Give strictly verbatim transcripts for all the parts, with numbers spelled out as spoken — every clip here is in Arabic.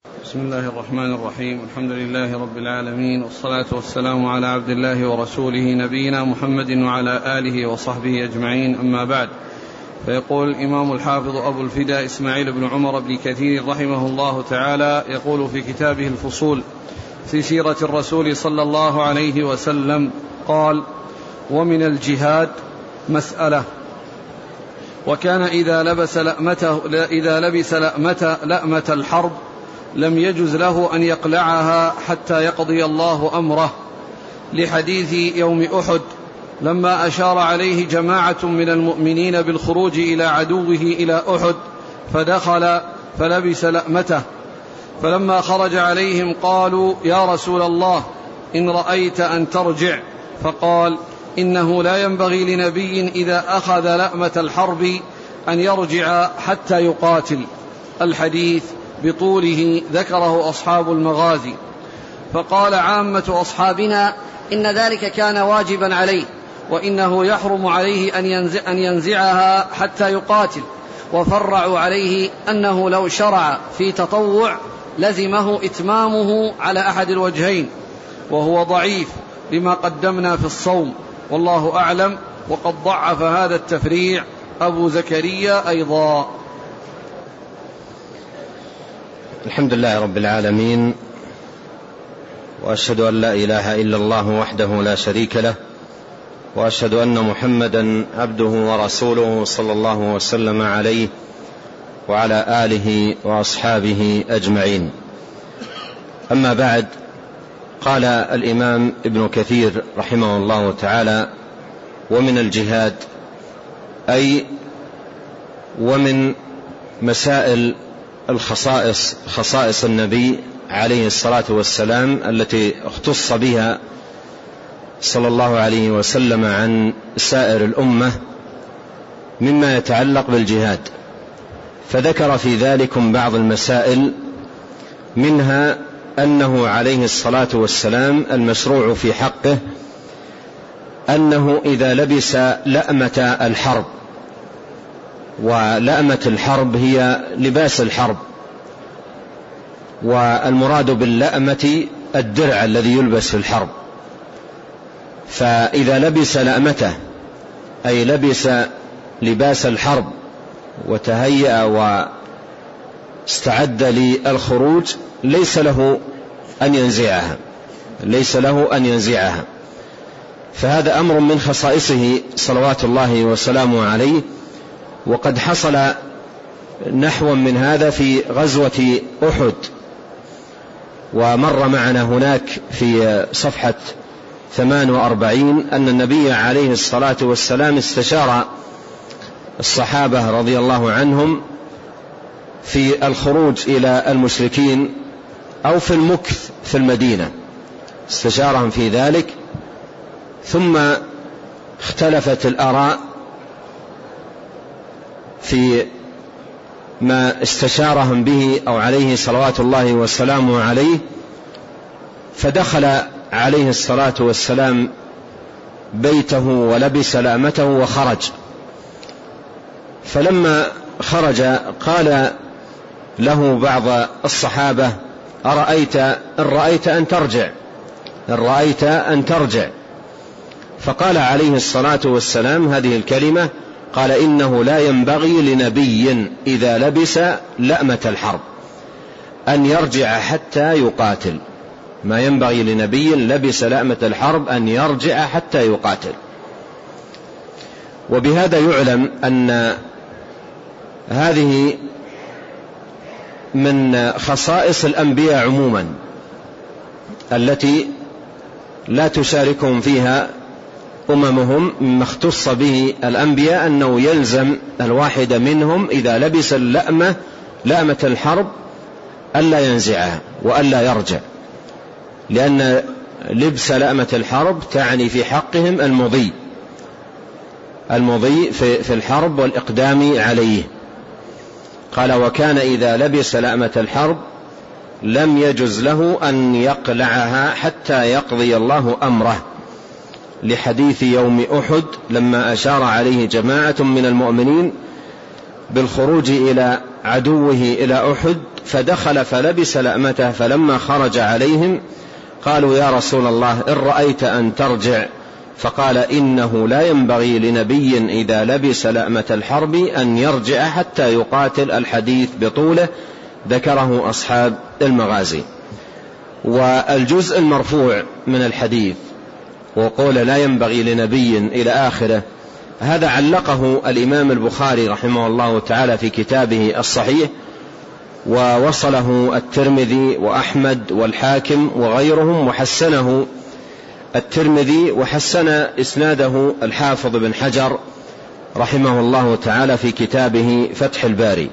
بسم الله الرحمن الرحيم. الحمد لله رب العالمين، والصلاة والسلام على عبد الله ورسوله نبينا محمد وعلى آله وصحبه أجمعين، أما بعد. فيقول الإمام الحافظ أبو الفداء إسماعيل بن عمر بن كثير رحمه الله تعالى، يقول في كتابه الفصول في سيرة الرسول صلى الله عليه وسلم قال: ومن الجهاد مسألة، وكان إذا لبس لأمته إذا لبس لأمة, لأمة الحرب لم يجز له أن يقلعها حتى يقضي الله أمره، لحديث يوم أحد لما أشار عليه جماعة من المؤمنين بالخروج إلى عدوه إلى أحد فدخل فلبس لأمته، فلما خرج عليهم قالوا: يا رسول الله، إن رأيت أن ترجع، فقال: إنه لا ينبغي لنبي إذا أخذ لأمة الحرب أن يرجع حتى يقاتل. الحديث بطوله ذكره أصحاب المغازي. فقال عامة أصحابنا: إن ذلك كان واجبا عليه، وإنه يحرم عليه أن, ينزع أن ينزعها حتى يقاتل. وفرعوا عليه أنه لو شرع في تطوع لزمه إتمامه على أحد الوجهين، وهو ضعيف لما قدمنا في الصوم، والله أعلم. وقد ضعف هذا التفريع أبو زكريا أيضا. الحمد لله رب العالمين، وأشهد أن لا إله إلا الله وحده لا شريك له، وأشهد أن محمدا عبده ورسوله صلى الله وسلم عليه وعلى آله وأصحابه أجمعين. أما بعد، قال الإمام ابن كثير رحمه الله تعالى: ومن الجهاد، أي ومن مسائل الخصائص خصائص النبي عليه الصلاة والسلام التي اختص بها صلى الله عليه وسلم عن سائر الأمة مما يتعلق بالجهاد، فذكر في ذلكم بعض المسائل، منها أنه عليه الصلاة والسلام المشروع في حقه أنه إذا لبس لأمة الحرب، ولأمة الحرب هي لباس الحرب، والمراد باللأمة الدرع الذي يلبس في الحرب، فإذا لبس لأمته أي لبس لباس الحرب وتهيأ واستعد للخروج ليس له أن ينزعها ليس له أن ينزعها فهذا أمر من خصائصه صلوات الله وسلامه عليه. وقد حصل نحو من هذا في غزوة أحد، ومر معنا هناك في صفحة ثمان وأربعين أن النبي عليه الصلاة والسلام استشار الصحابة رضي الله عنهم في الخروج إلى المشركين أو في المكث في المدينة، استشارهم في ذلك، ثم اختلفت الآراء في ما استشارهم به أو عليه صلوات الله والسلام عليه، فدخل عليه الصلاة والسلام بيته ولبس لأمته وخرج. فلما خرج قال له بعض الصحابة: أرأيت إن رأيت أن ترجع إن رأيت أن ترجع فقال عليه الصلاة والسلام هذه الكلمة، قال: إنه لا ينبغي لنبي إذا لبس لأمة الحرب أن يرجع حتى يقاتل. ما ينبغي لنبي لبس لأمة الحرب أن يرجع حتى يقاتل. وبهذا يعلم أن هذه من خصائص الأنبياء عموما التي لا تشاركهم فيها أممهم، مما اختص به الأنبياء أنه يلزم الواحد منهم إذا لبس اللأمة لأمة الحرب ألا ينزعها وألا يرجع، لأن لبس لأمة الحرب تعني في حقهم المضي المضي في الحرب والإقدام عليه. قال: وكان إذا لبس لأمة الحرب لم يجز له أن يقلعها حتى يقضي الله أمره، لحديث يوم أحد لما أشار عليه جماعة من المؤمنين بالخروج إلى عدوه إلى أحد فدخل فلبس لأمته، فلما خرج عليهم قالوا يا رسول الله إن رأيت أن ترجع، فقال إنه لا ينبغي لنبي إذا لبس لأمة الحرب أن يرجع حتى يقاتل. الحديث بطوله ذكره أصحاب المغازي. والجزء المرفوع من الحديث وقول لا ينبغي لنبي إلى آخره، هذا علقه الإمام البخاري رحمه الله تعالى في كتابه الصحيح، ووصله الترمذي وأحمد والحاكم وغيرهم، وحسنه الترمذي وحسن إسناده الحافظ بن حجر رحمه الله تعالى في كتابه فتح الباري.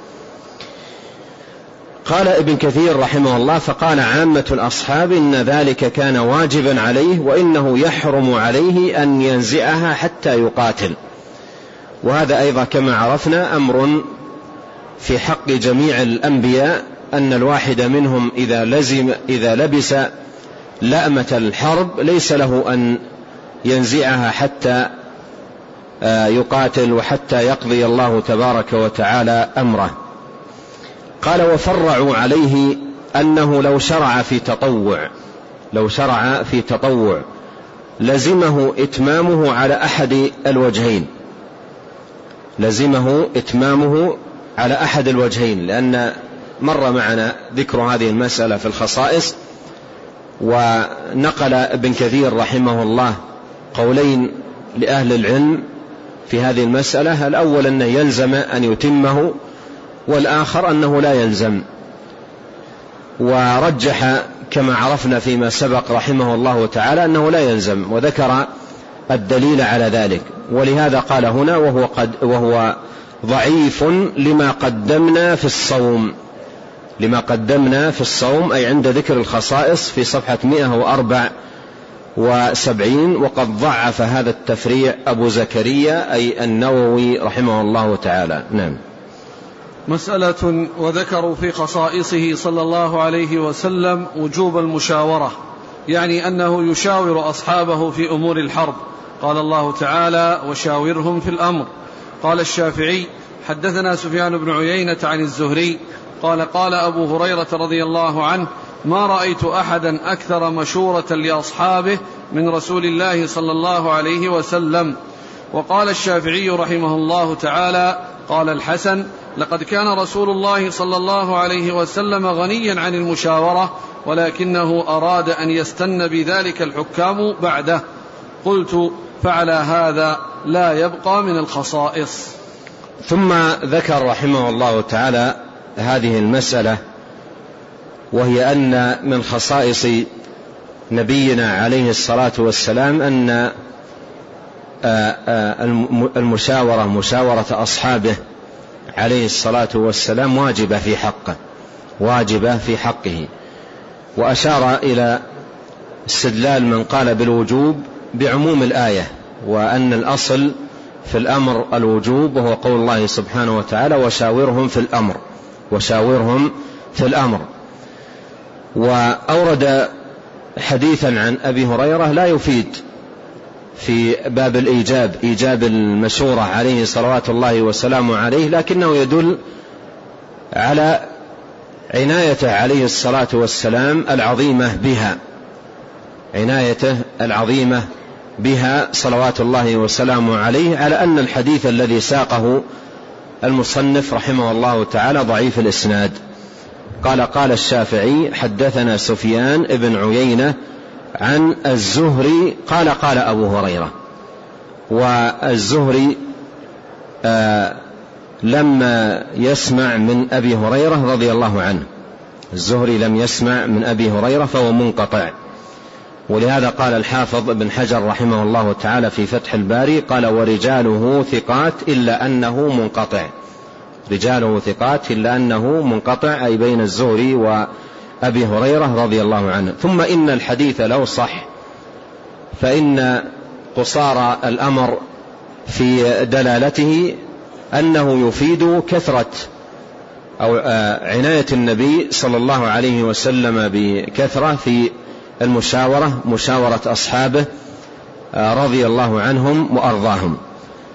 قال ابن كثير رحمه الله فقال عامة الأصحاب إن ذلك كان واجبا عليه وإنه يحرم عليه أن ينزعها حتى يقاتل. وهذا أيضا كما عرفنا أمر في حق جميع الأنبياء، أن الواحد منهم إذا لزم إذا لبس لأمة الحرب ليس له أن ينزعها حتى يقاتل وحتى يقضي الله تبارك وتعالى أمره. قال وفرعوا عليه أنه لو شرع في تطوع لو شرع في تطوع لزمه إتمامه على أحد الوجهين لزمه إتمامه على أحد الوجهين لأن مر معنا ذكر هذه المسألة في الخصائص. ونقل ابن كثير رحمه الله قولين لأهل العلم في هذه المسألة، الأول أنه يلزم أن يتمه، والآخر أنه لا يلزم. ورجح كما عرفنا فيما سبق رحمه الله تعالى أنه لا يلزم، وذكر الدليل على ذلك. ولهذا قال هنا وهو, قد وهو ضعيف لما قدمنا في الصوم لما قدمنا في الصوم أي عند ذكر الخصائص في صفحة مئة وأربعة وسبعين. وقد ضعف هذا التفريع أبو زكريا أي النووي رحمه الله تعالى. نعم. مسألة وذكروا في خصائصه صلى الله عليه وسلم وجوب المشاورة، يعني أنه يشاور أصحابه في أمور الحرب. قال الله تعالى وشاورهم في الأمر. قال الشافعي حدثنا سفيان بن عيينة عن الزهري قال قال أبو هريرة رضي الله عنه ما رأيت أحدا أكثر مشورة لأصحابه من رسول الله صلى الله عليه وسلم. وقال الشافعي رحمه الله تعالى قال الحسن لقد كان رسول الله صلى الله عليه وسلم غنيا عن المشاورة، ولكنه أراد أن يستن بذلك الحكام بعده. قلت فعلى هذا لا يبقى من الخصائص. ثم ذكر رحمه الله تعالى هذه المسألة، وهي أن من خصائص نبينا عليه الصلاة والسلام أن المشاورة مشاورة أصحابه عليه الصلاة والسلام واجبة في حقه واجبة في حقه. وأشار إلى استدلال من قال بالوجوب بعموم الآية، وأن الأصل في الأمر الوجوب، وهو قول الله سبحانه وتعالى وشاورهم في الأمر وشاورهم في الأمر. وأورد حديثا عن أبي هريرة لا يفيد في باب الإيجاب إيجاب المشورة عليه صلوات الله وسلامه عليه، لكنه يدل على عنايته عليه الصلاة والسلام العظيمة بها عنايته العظيمة بها صلوات الله وسلامه عليه، على أن الحديث الذي ساقه المصنف رحمه الله تعالى ضعيف الإسناد. قال قال الشافعي حدثنا سفيان ابن عيينة عن الزهري قال قال أبو هريرة. والزهري آه لما يسمع من أبي هريرة رضي الله عنه الزهري لم يسمع من أبي هريرة فهو منقطع. ولهذا قال الحافظ ابن حجر رحمه الله تعالى في فتح الباري قال ورجاله ثقات إلا أنه منقطع رجاله ثقات إلا أنه منقطع أي بين الزهري وأبي هريرة رضي الله عنه. ثم إن الحديث لو صح فإن قصار الأمر في دلالته أنه يفيد كثرة أو عناية النبي صلى الله عليه وسلم بكثرة في المشاورة مشاورة أصحابه رضي الله عنهم وأرضاهم.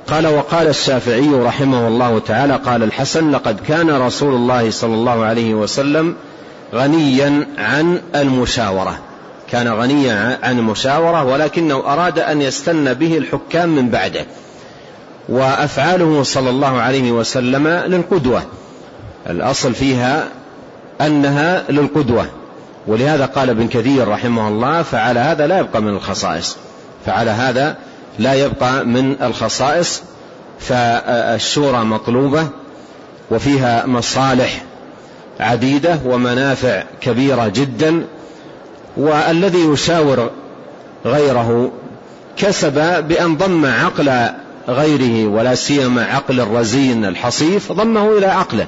قال وقال الشافعي رحمه الله تعالى قال الحسن لقد كان رسول الله صلى الله عليه وسلم غنيا عن المشاورة، كان غنيا عن المشاورة ولكنه أراد أن يستن به الحكام من بعده، وأفعاله صلى الله عليه وسلم للقدوة، الأصل فيها أنها للقدوة، ولهذا قال ابن كثير رحمه الله فعلى هذا لا يبقى من الخصائص، فعلى هذا لا يبقى من الخصائص، فالشورى مطلوبة وفيها مصالح عديدة ومنافع كبيرة جدا، والذي يشاور غيره كسب بأن ضم عقل غيره ولا سيما عقل الرزين الحصيف ضمه إلى عقله،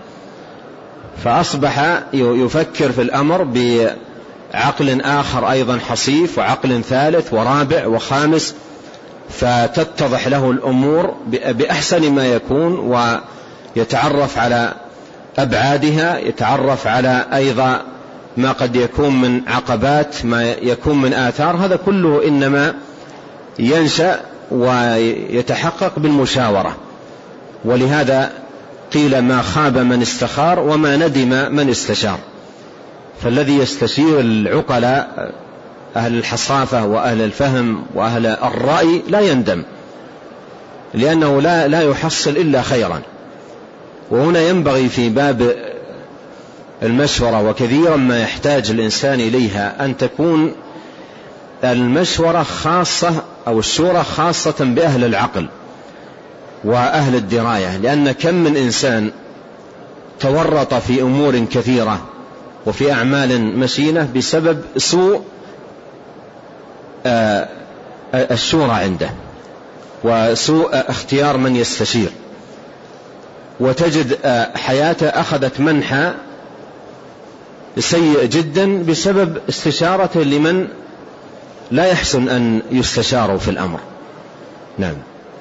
فأصبح يفكر في الأمر بعقل آخر أيضا حصيف وعقل ثالث ورابع وخامس، فتتضح له الأمور بأحسن ما يكون ويتعرف على أبعادها، يتعرف على أيضا ما قد يكون من عقبات، ما يكون من آثار، هذا كله إنما ينشأ ويتحقق بالمشاورة. ولهذا قيل ما خاب من استخار وما ندم من استشار، فالذي يستشير العقلاء أهل الحصافة وأهل الفهم وأهل الرأي لا يندم، لأنه لا, لا يحصل إلا خيرا. وهنا ينبغي في باب المشورة وكثيرا ما يحتاج الإنسان إليها أن تكون المشورة خاصة أو الشورى خاصة بأهل العقل وأهل الدراية، لأن كم من إنسان تورط في أمور كثيرة وفي أعمال مشينة بسبب سوء الشورى عنده وسوء اختيار من يستشير، وتجد حياته أخذت منحى سيء جدا بسبب استشارته لمن لا يحسن أن يستشاروا في الأمر. نعم.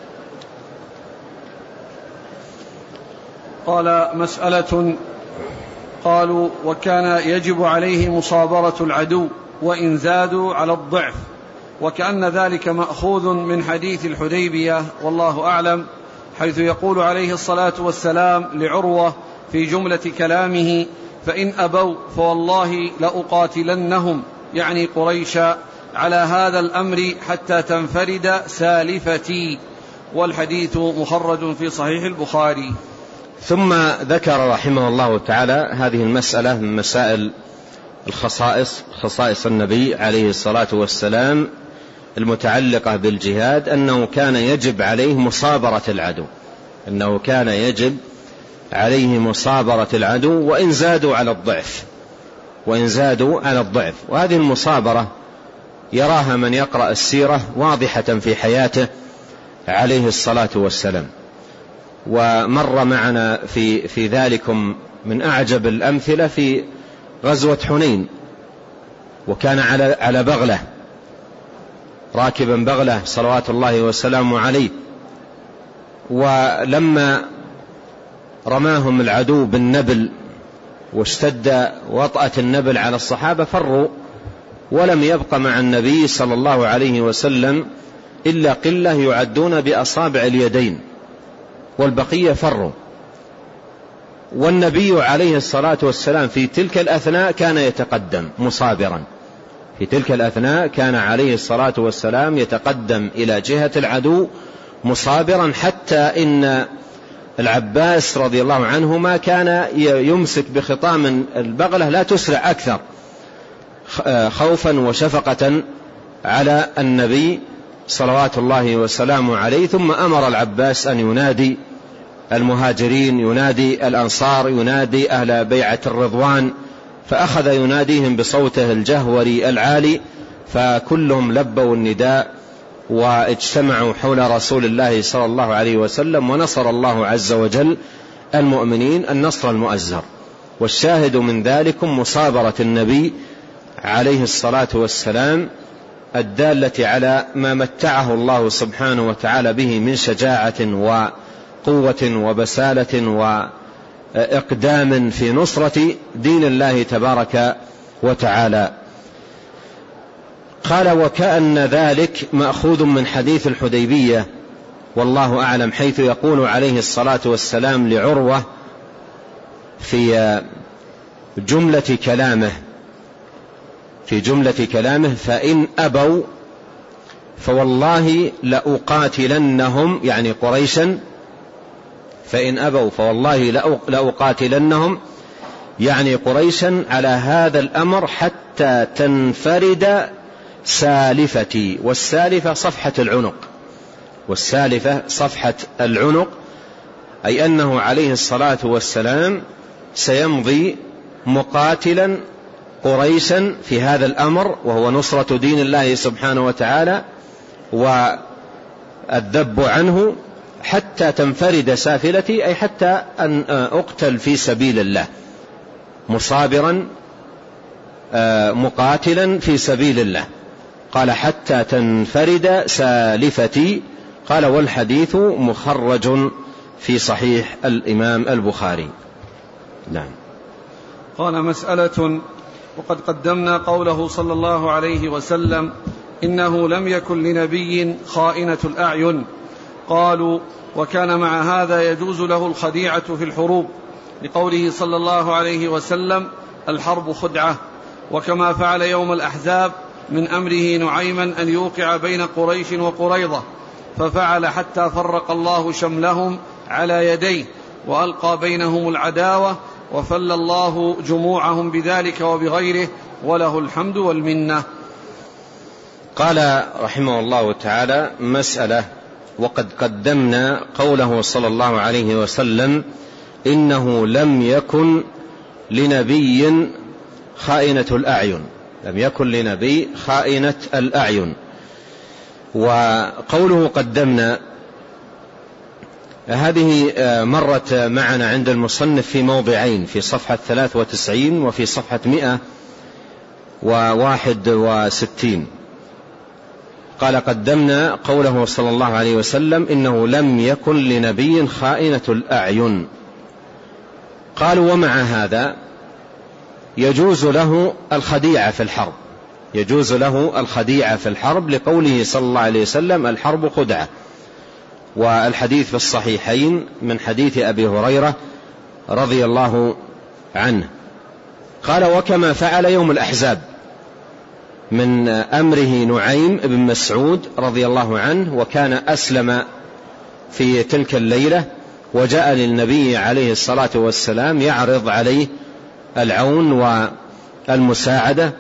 قال مسألة، قالوا وكان يجب عليه مصابرة العدو وإن زادوا على الضعف، وكأن ذلك مأخوذ من حديث الحديبية والله أعلم، حيث يقول عليه الصلاة والسلام لعروة في جملة كلامه فإن أبوا فوالله لأقاتلنهم، يعني قريشا، على هذا الأمر حتى تنفرد سالفتي، والحديث مخرج في صحيح البخاري. ثم ذكر رحمه الله تعالى هذه المسألة من مسائل الخصائص، خصائص النبي عليه الصلاة والسلام المتعلقة بالجهاد، أنه كان يجب عليه مصابرة العدو، أنه كان يجب عليه مصابرة العدو وإن زادوا على الضعف، وإن زادوا على الضعف. وهذه المصابرة يراها من يقرأ السيرة واضحة في حياته عليه الصلاة والسلام، ومر معنا في, في ذلكم من أعجب الأمثلة في غزوة حنين، وكان على, على بغلة، راكبا بغلة صلوات الله وسلامه عليه، ولما رماهم العدو بالنبل واشتد وطأة النبل على الصحابة فروا، ولم يبق مع النبي صلى الله عليه وسلم إلا قلة يعدون بأصابع اليدين، والبقية فروا. والنبي عليه الصلاة والسلام في تلك الأثناء كان يتقدم مصابرا، في تلك الأثناء كان عليه الصلاة والسلام يتقدم إلى جهة العدو مصابرا، حتى إن العباس رضي الله عنهما كان يمسك بخطام البغلة لا تسرع أكثر خوفا وشفقة على النبي صلوات الله وسلامه عليه. ثم أمر العباس أن ينادي المهاجرين، ينادي الأنصار، ينادي أهل بيعة الرضوان، فأخذ يناديهم بصوته الجهوري العالي، فكلهم لبوا النداء واجتمعوا حول رسول الله صلى الله عليه وسلم، ونصر الله عز وجل المؤمنين النصر المؤزر. والشاهد من ذلكم مصابرة النبي عليه الصلاة والسلام الدالة على ما متعه الله سبحانه وتعالى به من شجاعة وقوة وبسالة وإقدام في نصرة دين الله تبارك وتعالى. قال وكأن ذلك مأخوذ من حديث الحديبية والله أعلم، حيث يقول عليه الصلاة والسلام لعروة في جملة كلامه في جملة كلامه فإن أبوا فوالله لأقاتلنهم، يعني قريشا، فإن أبوا فوالله لأقاتلنهم يعني قريشا على هذا الأمر حتى تنفرد سالفتي. والسالفة صفحة العنق، والسالفة صفحة العنق، أي أنه عليه الصلاة والسلام سيمضي مقاتلا قريشا في هذا الأمر، وهو نصرة دين الله سبحانه وتعالى والذب عنه، حتى تنفرد سافلتي، أي حتى أن أقتل في سبيل الله مصابرا مقاتلا في سبيل الله. قال حتى تنفرد سالفتي. قال والحديث مخرج في صحيح الإمام البخاري. نعم. قال مسألة: وقد قدمنا قوله صلى الله عليه وسلم: إنه لم يكن لنبي خائنة الأعين. قالوا: وكان مع هذا يجوز له الخديعة في الحروب، لقوله صلى الله عليه وسلم: الحرب خدعة. وكما فعل يوم الأحزاب من أمره نعيما أن يوقع بين قريش وقريظة، ففعل حتى فرق الله شملهم على يديه وألقى بينهم العداوة، وفل الله جموعهم بذلك وبغيره، وله الحمد والمنة. قال رحمه الله تعالى: مسألة: وقد قدمنا قوله صلى الله عليه وسلم: إنه لم يكن لنبي خائنة الأعين، لم يكن لنبي خائنة الأعين. وقوله قدمنا هذه مرت معنا عند المصنف في موضعين، في صفحة ثلاث وتسعين وفي صفحة مئة وواحد وستين. قال: قدمنا قوله صلى الله عليه وسلم: إنه لم يكن لنبي خائنة الأعين. قالوا: ومع هذا يجوز له الخديعة في الحرب، يجوز له الخديعة في الحرب، لقوله صلى الله عليه وسلم: الحرب خدعة. والحديث في الصحيحين من حديث أبي هريرة رضي الله عنه. قال: وكما فعل يوم الأحزاب من أمره نعيم بن مسعود رضي الله عنه، وكان أسلم في تلك الليلة، وجاء للنبي عليه الصلاة والسلام يعرض عليه العون والمساعدة،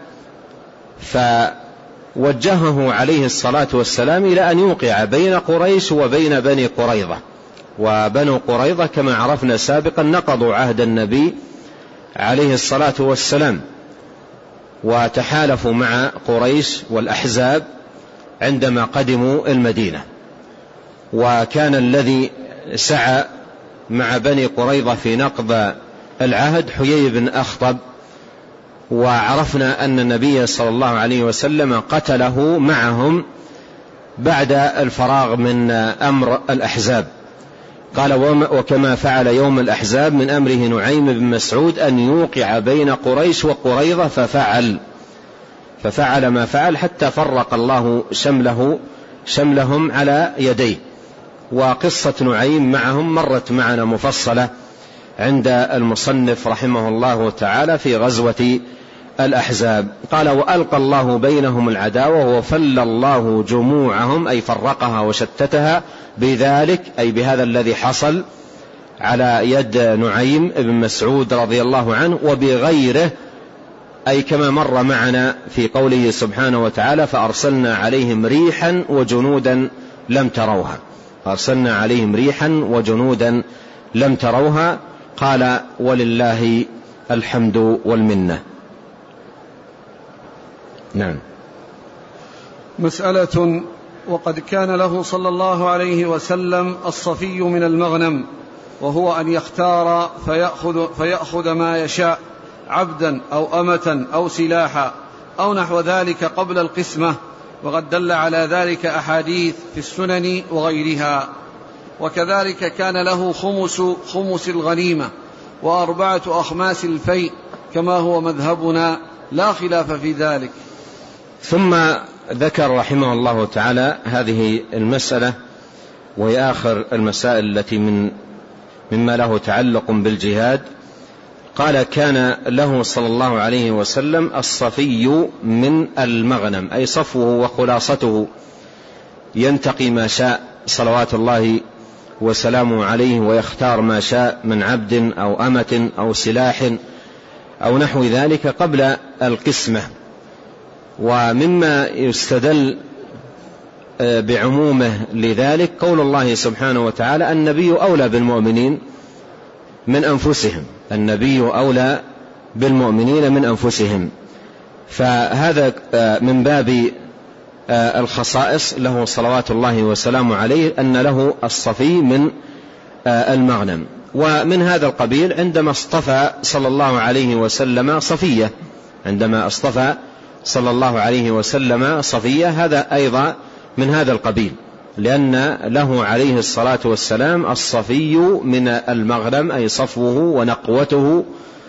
فوجهه عليه الصلاة والسلام إلى أن يوقع بين قريش وبين بني قريظة. وبنو قريظة كما عرفنا سابقا نقضوا عهد النبي عليه الصلاة والسلام، وتحالفوا مع قريش والأحزاب عندما قدموا المدينة. وكان الذي سعى مع بني قريظة في نقض العهد حيي بن أخطب، وعرفنا أن النبي صلى الله عليه وسلم قتله معهم بعد الفراغ من أمر الأحزاب. قال: وكما فعل يوم الأحزاب من أمره نعيم بن مسعود أن يوقع بين قريش وقريظة، ففعل ففعل ما فعل حتى فرق الله شمله شملهم على يديه. وقصة نعيم معهم مرت معنا مفصلة عند المصنف رحمه الله تعالى في غزوة الأحزاب. قال: وألقى الله بينهم العداوة وفل الله جموعهم، أي فرقها وشتتها، بذلك أي بهذا الذي حصل على يد نعيم بن مسعود رضي الله عنه، وبغيره، أي كما مر معنا في قوله سبحانه وتعالى: فأرسلنا عليهم ريحا وجنودا لم تروها، أرسلنا عليهم ريحا وجنودا لم تروها. قال: ولله الحمد والمنة. نعم. مسألة: وقد كان له صلى الله عليه وسلم الصفي من المغنم، وهو أن يختار فيأخذ, فيأخذ ما يشاء، عبدا أو أمة أو سلاحا أو نحو ذلك قبل القسمة، وقد دل على ذلك أحاديث في السنن وغيرها. وكذلك كان له خمس, خمس الغنيمة وأربعة أخماس الفيء، كما هو مذهبنا، لا خلاف في ذلك. ثم ذكر رحمه الله تعالى هذه المسألة وهي آخر المسائل التي من مما له تعلق بالجهاد. قال كان له صلى الله عليه وسلم الصفي من المغنم، أي صفوه وخلاصته، ينتقي ما شاء صلوات الله وسلامه عليه، ويختار ما شاء من عبد أو أمة أو سلاح أو نحو ذلك قبل القسمة. ومما يستدل بعمومه لذلك قول الله سبحانه وتعالى: النبي أولى بالمؤمنين من أنفسهم، النبي أولى بالمؤمنين من أنفسهم. فهذا من باب الخصائص له صلوات الله وسلامه عليه، أن له الصفي من المغنم. ومن هذا القبيل عندما اصطفى صلى الله عليه وسلم صفية، عندما اصطفى صلى الله عليه وسلم صفية، هذا أيضا من هذا القبيل، لأن له عليه الصلاة والسلام الصفي من المغنم، أي صفوه ونقوته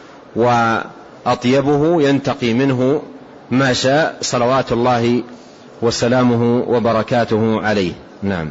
وأطيبه، ينتقي منه ما شاء صلوات الله وسلامه وبركاته عليه. نعم.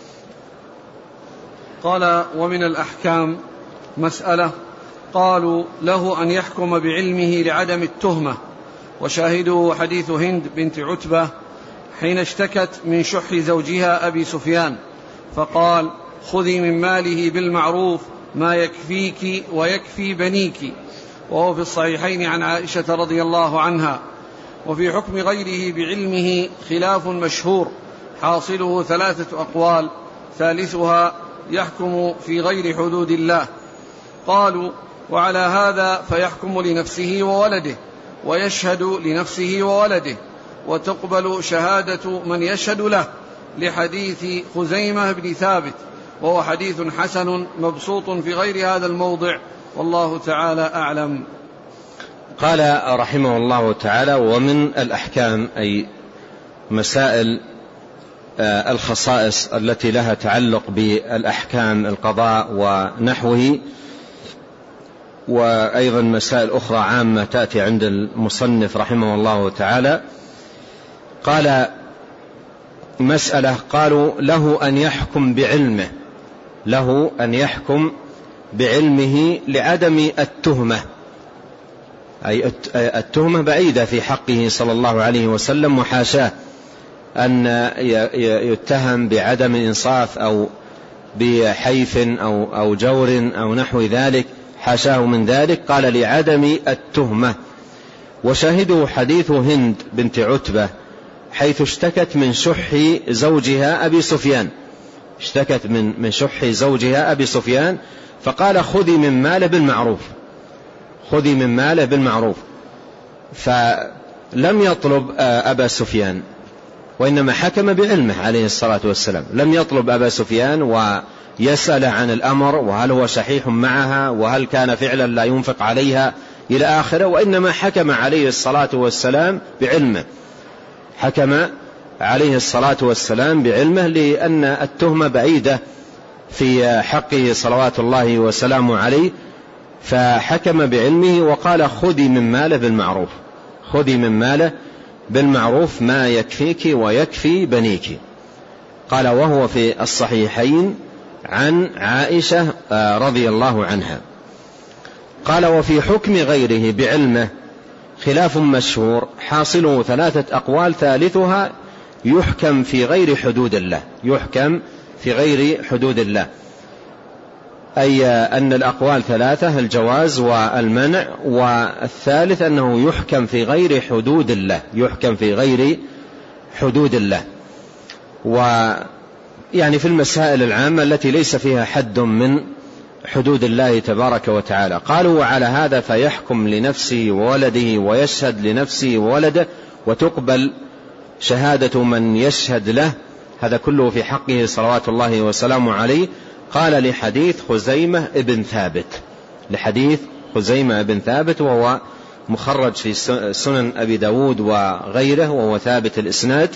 قال: ومن الأحكام مسألة، قالوا له أن يحكم بعلمه لعدم التهمة، وشاهده حديث هند بنت عتبة حين اشتكت من شح زوجها أبي سفيان، فقال: خذي من ماله بالمعروف ما يكفيك ويكفي بنيك. وهو في الصحيحين عن عائشة رضي الله عنها. وفي حكم غيره بعلمه خلاف مشهور حاصله ثلاثة أقوال، ثالثها يحكم في غير حدود الله. قالوا: وعلى هذا فيحكم لنفسه وولده، ويشهد لنفسه وولده، وتقبل شهادة من يشهد له، لحديث خزيمة بن ثابت، وهو حديث حسن مبسوط في غير هذا الموضع، والله تعالى أعلم. قال رحمه الله تعالى: ومن الأحكام، أي مسائل الخصائص التي لها تعلق بالأحكام القضاء ونحوه، وأيضا مسائل أخرى عامة تأتي عند المصنف رحمه الله تعالى. قال: مسألة، قالوا له أن يحكم بعلمه، له أن يحكم بعلمه لعدم التهمة، أي التهمة بعيدة في حقه صلى الله عليه وسلم، وحاشاه أن يتهم بعدم إنصاف أو بحيف أو, أو جور أو نحو ذلك، حاشاه من ذلك. قال: لعدم التهمة. وشاهده حديث هند بنت عتبة حيث اشتكت من شح زوجها أبي سفيان، اشتكت من من شح زوجها أبي سفيان، فقال: خذي من ماله بالمعروف، خذي من ماله بالمعروف. فلم يطلب أبا سفيان، وإنما حكم بعلمه عليه الصلاة والسلام، لم يطلب أبا سفيان ويسأل عن الأمر، وهل هو شحيح معها، وهل كان فعلا لا ينفق عليها إلى آخره، وإنما حكم عليه الصلاة والسلام بعلمه، حكم عليه الصلاة والسلام بعلمه، لأن التهمة بعيدة في حقه صلوات الله وسلامه عليه، فحكم بعلمه وقال: خذي من ماله بالمعروف، خذي من ماله بالمعروف ما يكفيك ويكفي بنيك. قال: وهو في الصحيحين عن عائشة رضي الله عنها. قال: وفي حكم غيره بعلمه خلاف مشهور حاصله ثلاثة أقوال، ثالثها يحكم في غير حدود الله، يحكم في غير حدود الله، أي أن الأقوال ثلاثة: الجواز والمنع، والثالث أنه يحكم في غير حدود الله، يحكم في غير حدود الله. ويعني في المسائل العامة التي ليس فيها حد من حدود الله تبارك وتعالى. قالوا: وعلى هذا فيحكم لنفسه وولده، ويشهد لنفسه وولده، وتقبل شهادة من يشهد له، هذا كله في حقه صلوات الله وسلامه عليه. قال: لحديث خزيمة ابن ثابت، لحديث خزيمة ابن ثابت، وهو مخرج في سنن أبي داود وغيره، وهو ثابت الإسناد.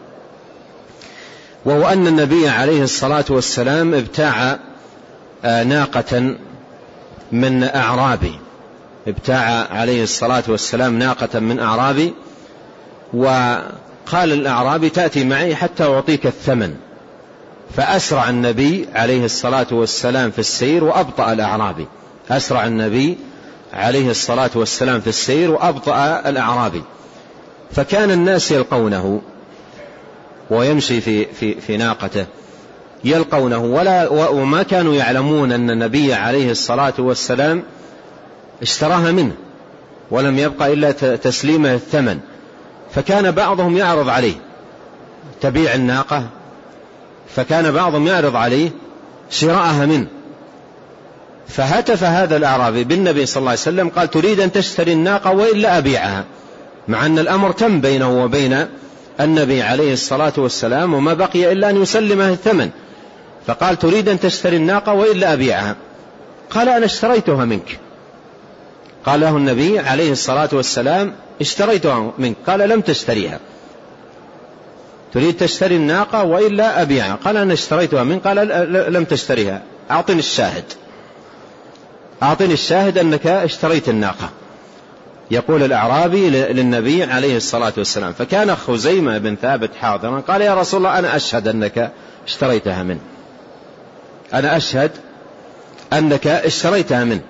وهو أن النبي عليه الصلاة والسلام ابتاع ناقة من أعرابي، ابتاع عليه الصلاة والسلام ناقة من أعرابي، وقال الأعرابي: تأتي معي حتى أعطيك الثمن. فأسرع النبي عليه الصلاة والسلام في السير وأبطأ الأعرابي، أسرع النبي عليه الصلاة والسلام في السير وأبطأ الأعرابي، فكان الناس يلقونه ويمشي في, في, في ناقته يلقونه ولا وما كانوا يعلمون أن النبي عليه الصلاة والسلام اشتراها منه ولم يبقى إلا تسليمه الثمن. فكان بعضهم يعرض عليه تبيع الناقة، فكان بعضهم يعرض عليه شراءها منه. فهتف هذا الأعرابي بالنبي صلى الله عليه وسلم قال: تريد أن تشتري الناقة وإلا أبيعها، مع أن الأمر تم بينه وبين النبي عليه الصلاة والسلام وما بقي إلا أن يسلمه الثمن. فقال: تريد أن تشتري الناقة وإلا أبيعها؟ قال: أنا اشتريتها منك. قال له النبي عليه الصلاة والسلام: اشتريتها منك. قال: لم تشتريها. تريد تشتري الناقة وإلا أبيعها؟ قال: أنا اشتريتها منك. قال: لم تشتريها. أعطني الشاهد، أعطني الشاهد أنك اشتريت الناقة. يقول الأعرابي للنبي عليه الصلاة والسلام، فكان خزيمة بن ثابت حاضرا، قال: يا رسول الله، أنا أشهد أنك اشتريتها منه، أنا أشهد أنك اشتريتها منه.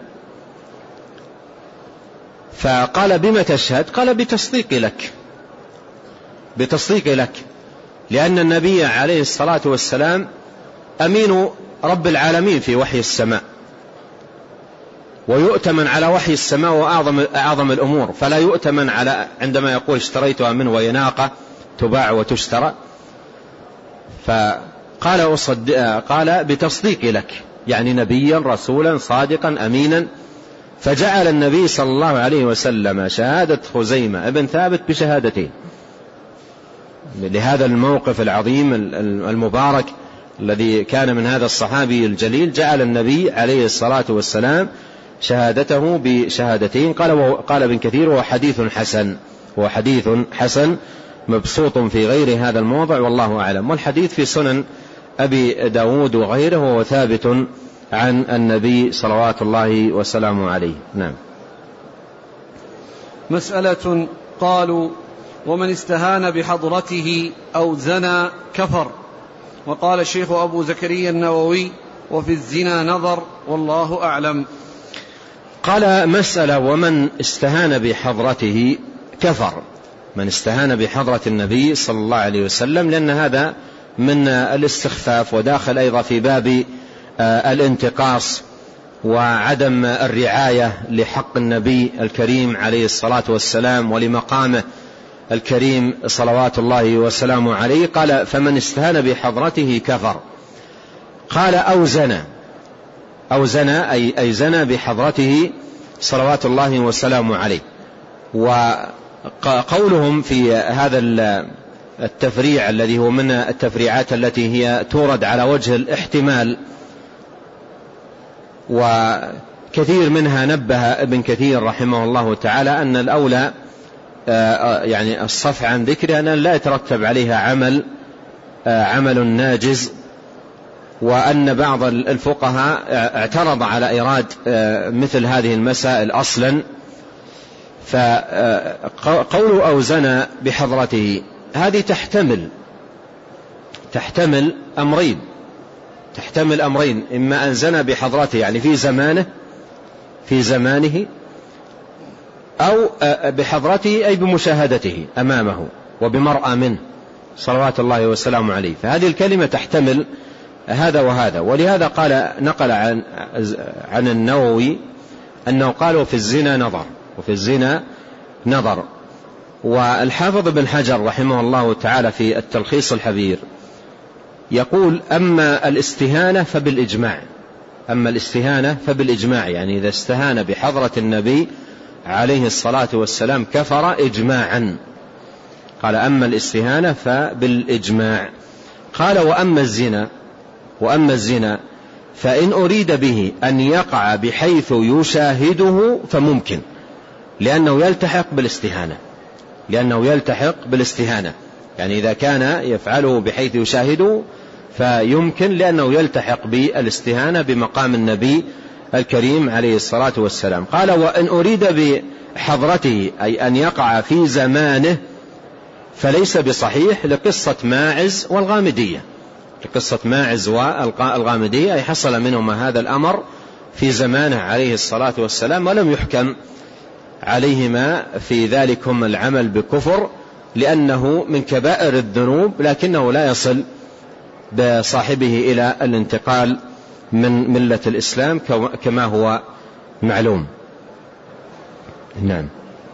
فقال: بما تشهد؟ قال: بتصديقي لك، بتصديقي لك، لأن النبي عليه الصلاة والسلام أمين رب العالمين في وحي السماء، ويؤتمن على وحي السماء وأعظم أعظم الأمور، فلا يؤتمن على عندما يقول اشتريتها منه وهي ناقة تباع وتشترى. فقال أصدق قال: بتصديقي لك، يعني نبيا رسولا صادقا أمينا. فجعل النبي صلى الله عليه وسلم شهادة خزيمة ابن ثابت بشهادتين. لهذا الموقف العظيم المبارك الذي كان من هذا الصحابي الجليل، جعل النبي عليه الصلاة والسلام شهادته بشهادتين. قال قال ابن كثير: هو حديث حسن، هو حديث حسن مبسوط في غير هذا الموضع، والله أعلم. والحديث في سنن أبي داود وغيره، وهو ثابت عن النبي صلوات الله وسلامه عليه. نعم. مسألة. قالوا: ومن استهان بحضرته أو زنى كفر. وقال الشيخ أبو زكريا النووي: وفي الزنا نظر، والله أعلم. قال: مسألة: ومن استهان بحضرته كفر. من استهان بحضرة النبي صلى الله عليه وسلم، لأن هذا من الاستخفاف، وداخل أيضا في باب الانتقاص وعدم الرعاية لحق النبي الكريم عليه الصلاة والسلام ولمقامه الكريم صلوات الله وسلامه عليه. قال: فمن استهان بحضرته كفر. قال: أو زنى، أو زنى أي, أي زنى بحضرته صلوات الله وسلامه عليه. وقولهم في هذا التفريع الذي هو من التفريعات التي هي تورد على وجه الاحتمال، وكثير منها نبه ابن كثير رحمه الله تعالى أن الأولى يعني الصفع عن ذكرها أن لا يترتب عليها عمل عمل ناجز، وأن بعض الفقهاء اعترض على إيراد مثل هذه المسائل أصلا. فقول أو زنى بحضرته هذه تحتمل تحتمل أمرين تحتمل أمرين إما أن زنى بحضرته يعني في زمانه في زمانه أو بحضرته أي بمشاهدته أمامه وبمرأى منه صلوات الله وسلامه عليه. فهذه الكلمة تحتمل هذا وهذا. ولهذا قال نقل عن عن النووي أنه قالوا في الزنا نظر وفي الزنا نظر. والحافظ بن حجر رحمه الله تعالى في التلخيص الحبير يقول: أما الاستهانة فبالإجماع أما الاستهانة فبالإجماع يعني إذا استهان بحضرة النبي عليه الصلاة والسلام كفر إجماعا. قال: أما الاستهانة فبالإجماع. قال: وأما الزنا وأما الزنا فإن أريد به أن يقع بحيث يشاهده فممكن، لأنه يلتحق بالاستهانة لأنه يلتحق بالاستهانة يعني إذا كان يفعله بحيث يشاهده فيمكن، لأنه يلتحق بالاستهانة بمقام النبي الكريم عليه الصلاة والسلام. قال: وإن أريد بحضرته أي أن يقع في زمانه فليس بصحيح لقصة ماعز والغامدية، قصة ماعز والغامدية، أي حصل منهما هذا الأمر في زمانه عليه الصلاة والسلام، ولم يحكم عليهما في ذلكم العمل بكفر لأنه من كبائر الذنوب، لكنه لا يصل بصاحبه إلى الانتقال من ملة الإسلام كما هو معلوم. نعم.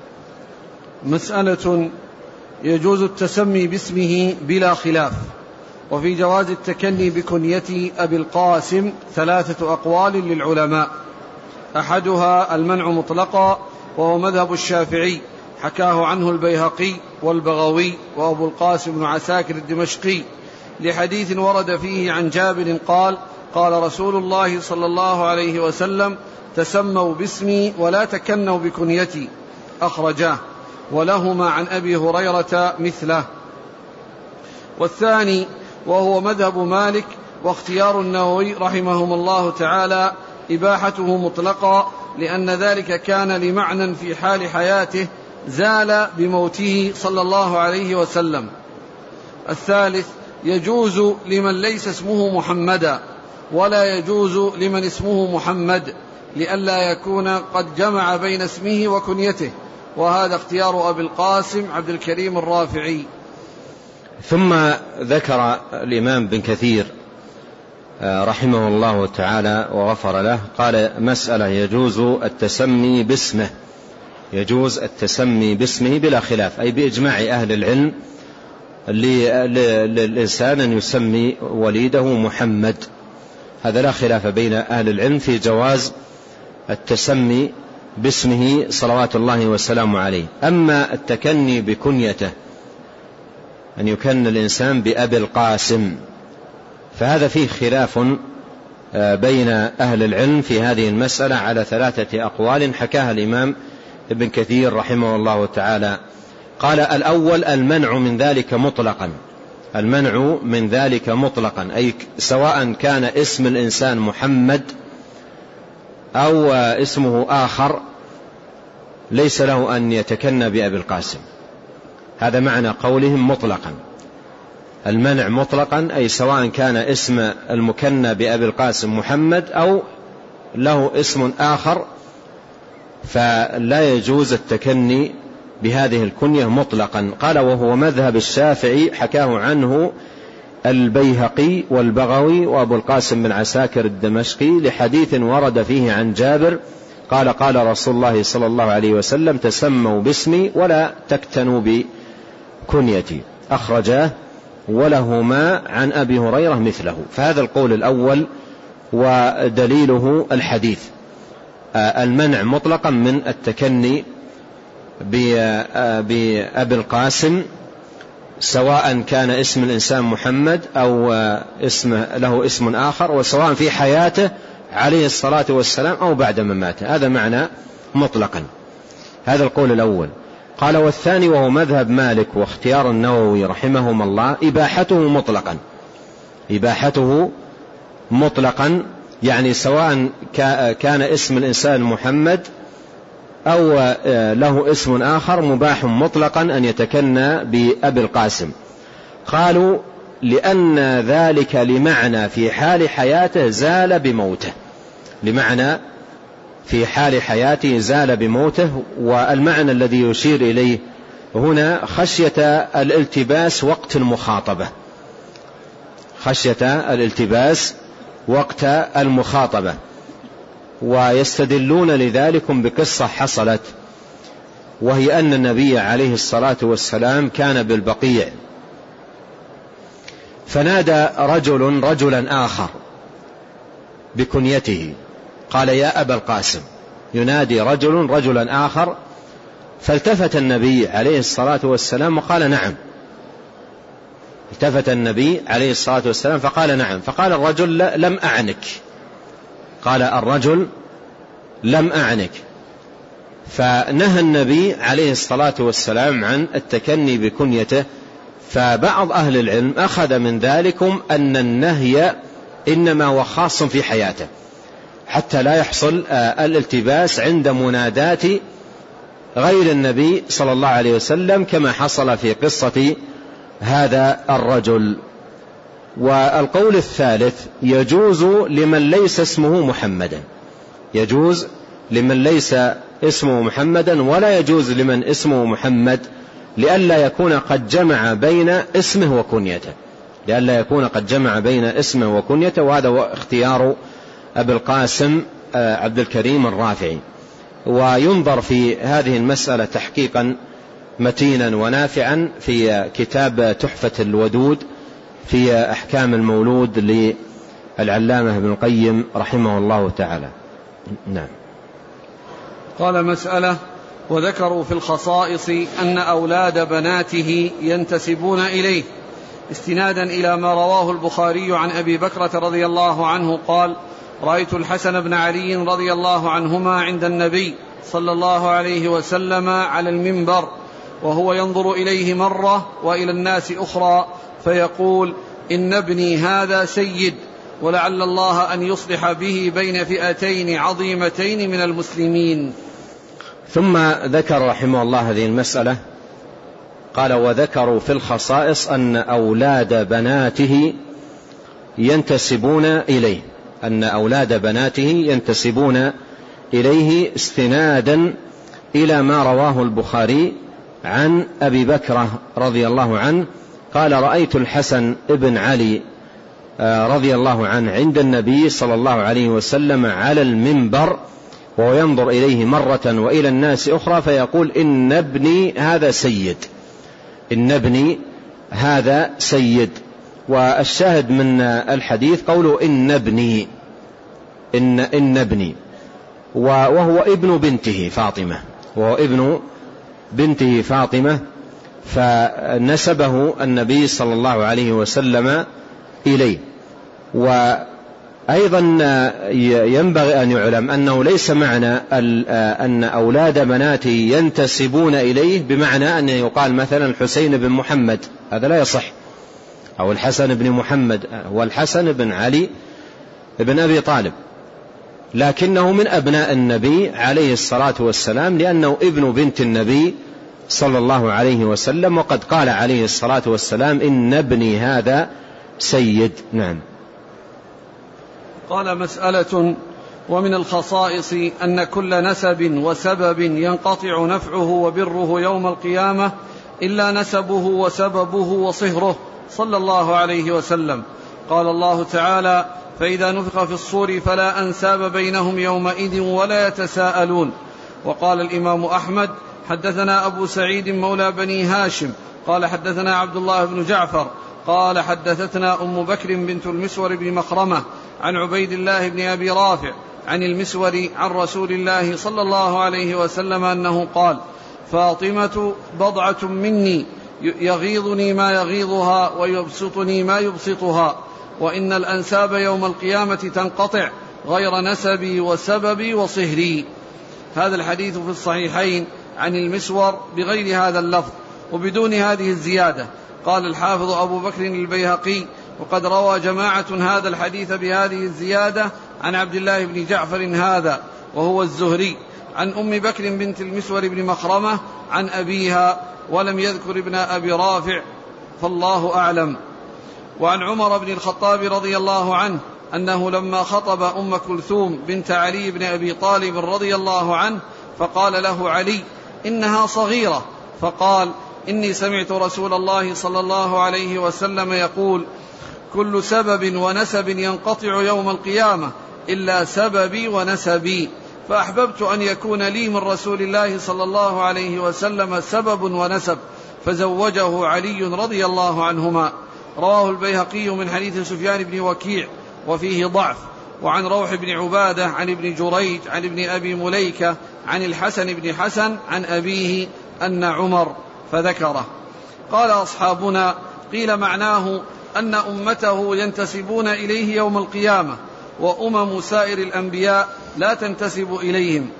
مسألة: يجوز التسمي باسمه بلا خلاف، وفي جواز التكني بكنية أبي القاسم ثلاثة أقوال للعلماء، أحدها المنع مطلقا وهو مذهب الشافعي، حكاه عنه البيهقي والبغوي وأبو القاسم بن عساكر الدمشقي، لحديث ورد فيه عن جابر قال: قال رسول الله صلى الله عليه وسلم: تسموا باسمي ولا تكنوا بكنيتي، أخرجاه، ولهما عن أبي هريرة مثله. والثاني وهو مذهب مالك واختيار النووي رحمهم الله تعالى إباحته مطلقا، لأن ذلك كان لمعنى في حال حياته زال بموته صلى الله عليه وسلم. الثالث يجوز لمن ليس اسمه محمدا، ولا يجوز لمن اسمه محمد، لئلا يكون قد جمع بين اسمه وكنيته، وهذا اختيار أبي القاسم عبد الكريم الرافعي. ثم ذكر الإمام بن كثير رحمه الله تعالى وغفر له، قال: مسألة: يجوز التسمي باسمه، يجوز التسمي باسمه بلا خلاف، أي بإجماع أهل العلم للإنسان أن يسمي وليده محمد، هذا لا خلاف بين أهل العلم في جواز التسمي باسمه صلوات الله وسلامه عليه. أما التكني بكنيته، أن يكن الإنسان بأبي القاسم، فهذا فيه خلاف بين أهل العلم في هذه المسألة على ثلاثة أقوال حكاها الإمام ابن كثير رحمه الله تعالى. قال: الأول المنع من ذلك مطلقا، المنع من ذلك مطلقا، أي سواء كان اسم الإنسان محمد أو اسمه آخر ليس له أن يتكنى بأبي القاسم، هذا معنى قولهم مطلقا. المنع مطلقا أي سواء كان اسم المكنى بأبي القاسم محمد أو له اسم آخر، فلا يجوز التكني بهذه الكنية مطلقا. قال: وهو مذهب الشافعي، حكاه عنه البيهقي والبغوي وأبو القاسم بن عساكر الدمشقي، لحديث ورد فيه عن جابر قال: قال رسول الله صلى الله عليه وسلم: تسموا باسمي ولا تكتنوا بكنيتي، أخرجاه، ولهما عن أبي هريرة مثله. فهذا القول الأول ودليله الحديث، المنع مطلقا من التكني بأبي القاسم، سواء كان اسم الإنسان محمد أو اسم له اسم آخر، وسواء في حياته عليه الصلاة والسلام أو بعد مماته، هذا معنى مطلقا. هذا القول الأول. قال: والثاني وهو مذهب مالك واختيار النووي رحمهما الله إباحته مطلقا، إباحته مطلقا، يعني سواء كان اسم الإنسان محمد أو له اسم آخر مباح مطلقا أن يتكنى بأبي القاسم. قالوا: لأن ذلك لمعنى في حال حياته زال بموته، لمعنى في حال حياته زال بموته، والمعنى الذي يشير إليه هنا خشية الالتباس وقت المخاطبة، خشية الالتباس وقت المخاطبة. ويستدلون لذلك بقصة حصلت، وهي أن النبي عليه الصلاة والسلام كان بالبقيع، فنادى رجل رجلا آخر بكنيته، قال: يا أبا القاسم، ينادي رجل رجلا آخر، فالتفت النبي عليه الصلاة والسلام وقال: نعم. التفت النبي عليه الصلاة والسلام فقال: نعم. فقال الرجل: لم أعنك، قال الرجل: لم أعنك. فنهى النبي عليه الصلاة والسلام عن التكني بكنيته. فبعض أهل العلم أخذ من ذلكم أن النهي إنما هو خاص في حياته، حتى لا يحصل الالتباس عند منادات غير النبي صلى الله عليه وسلم، كما حصل في قصة هذا الرجل. والقول الثالث يجوز لمن ليس اسمه محمدا، يجوز لمن ليس اسمه محمدا ولا يجوز لمن اسمه محمد، لئلا يكون قد جمع بين اسمه وكنيته، لئلا يكون قد جمع بين اسمه وكنيته. وهذا هو اختيار أبي القاسم عبد الكريم الرافعي. وينظر في هذه المسألة تحقيقا متينا ونافعا في كتاب تحفة الودود في أحكام المولود للعلامة ابن القيم رحمه الله تعالى. نعم. قال مسألة: وذكروا في الخصائص أن أولاد بناته ينتسبون إليه، استنادا إلى ما رواه البخاري عن أبي بكرة رضي الله عنه قال: رأيت الحسن بن علي رضي الله عنهما عند النبي صلى الله عليه وسلم على المنبر وهو ينظر إليه مرة وإلى الناس أخرى فيقول: إن ابني هذا سيد، ولعل الله أن يصلح به بين فئتين عظيمتين من المسلمين. ثم ذكر رحمه الله هذه المسألة، قال: وذكروا في الخصائص أن أولاد بناته ينتسبون إليه، أن أولاد بناته ينتسبون إليه استنادا إلى ما رواه البخاري عن أبي بكرة رضي الله عنه قال: رأيت الحسن ابن علي رضي الله عنه عند النبي صلى الله عليه وسلم على المنبر وهو ينظر إليه مرة وإلى الناس أخرى فيقول: إن ابني هذا سيد، إن ابني هذا سيد. والشاهد من الحديث قوله إن ابني، إن, إن ابني، وهو ابن بنته فاطمة، وهو ابن بنته فاطمة، فنسبه النبي صلى الله عليه وسلم إليه. وأيضا ينبغي أن يعلم أنه ليس معنى أن أولاد بناته ينتسبون إليه بمعنى أن يقال مثلا الحسين بن محمد، هذا لا يصح، أو الحسن بن محمد، هو الحسن بن علي بن أبي طالب، لكنه من أبناء النبي عليه الصلاة والسلام لأنه ابن بنت النبي صلى الله عليه وسلم، وقد قال عليه الصلاة والسلام: إن ابني هذا سيد. نعم. قال: مسألة: ومن الخصائص أن كل نسب وسبب ينقطع نفعه وبره يوم القيامة إلا نسبه وسببه وصهره صلى الله عليه وسلم. قال الله تعالى: فإذا نفخ في الصور فلا أنساب بينهم يومئذ ولا يتساءلون. وقال الإمام أحمد: حدثنا أبو سعيد مولى بني هاشم قال حدثنا عبد الله بن جعفر قال حدثتنا أم بكر بنت المسور بن مخرمة عن عبيد الله بن أبي رافع عن المسور عن رسول الله صلى الله عليه وسلم أنه قال: فاطمة بضعة مني يغيظني ما يغيظها ويبسطني ما يبسطها، وإن الأنساب يوم القيامة تنقطع غير نسبي وسببي وصهري. هذا الحديث في الصحيحين عن المسور بغير هذا اللفظ وبدون هذه الزيادة. قال الحافظ أبو بكر البيهقي: وقد روى جماعة هذا الحديث بهذه الزيادة عن عبد الله بن جعفر هذا وهو الزهري عن أم بكر بنت المسور بن مخرمة عن أبيها، ولم يذكر ابن أبي رافع، فالله أعلم. وعن عمر بن الخطاب رضي الله عنه أنه لما خطب أم كلثوم بنت علي بن أبي طالب رضي الله عنه فقال له علي: إنها صغيرة، فقال: إني سمعت رسول الله صلى الله عليه وسلم يقول: كل سبب ونسب ينقطع يوم القيامة إلا سببي ونسبي، فأحببت أن يكون لي من رسول الله صلى الله عليه وسلم سبب ونسب، فزوجه علي رضي الله عنهما. رواه البيهقي من حديث سفيان بن وكيع وفيه ضعف. وعن روح بن عبادة عن ابن جريج عن ابن أبي مليكة عن الحسن بن حسن عن أبيه أن عمر فذكره. قال أصحابنا: قيل معناه أن أمته ينتسبون إليه يوم القيامة، وأمم سائر الأنبياء لا تنتسب إليهم.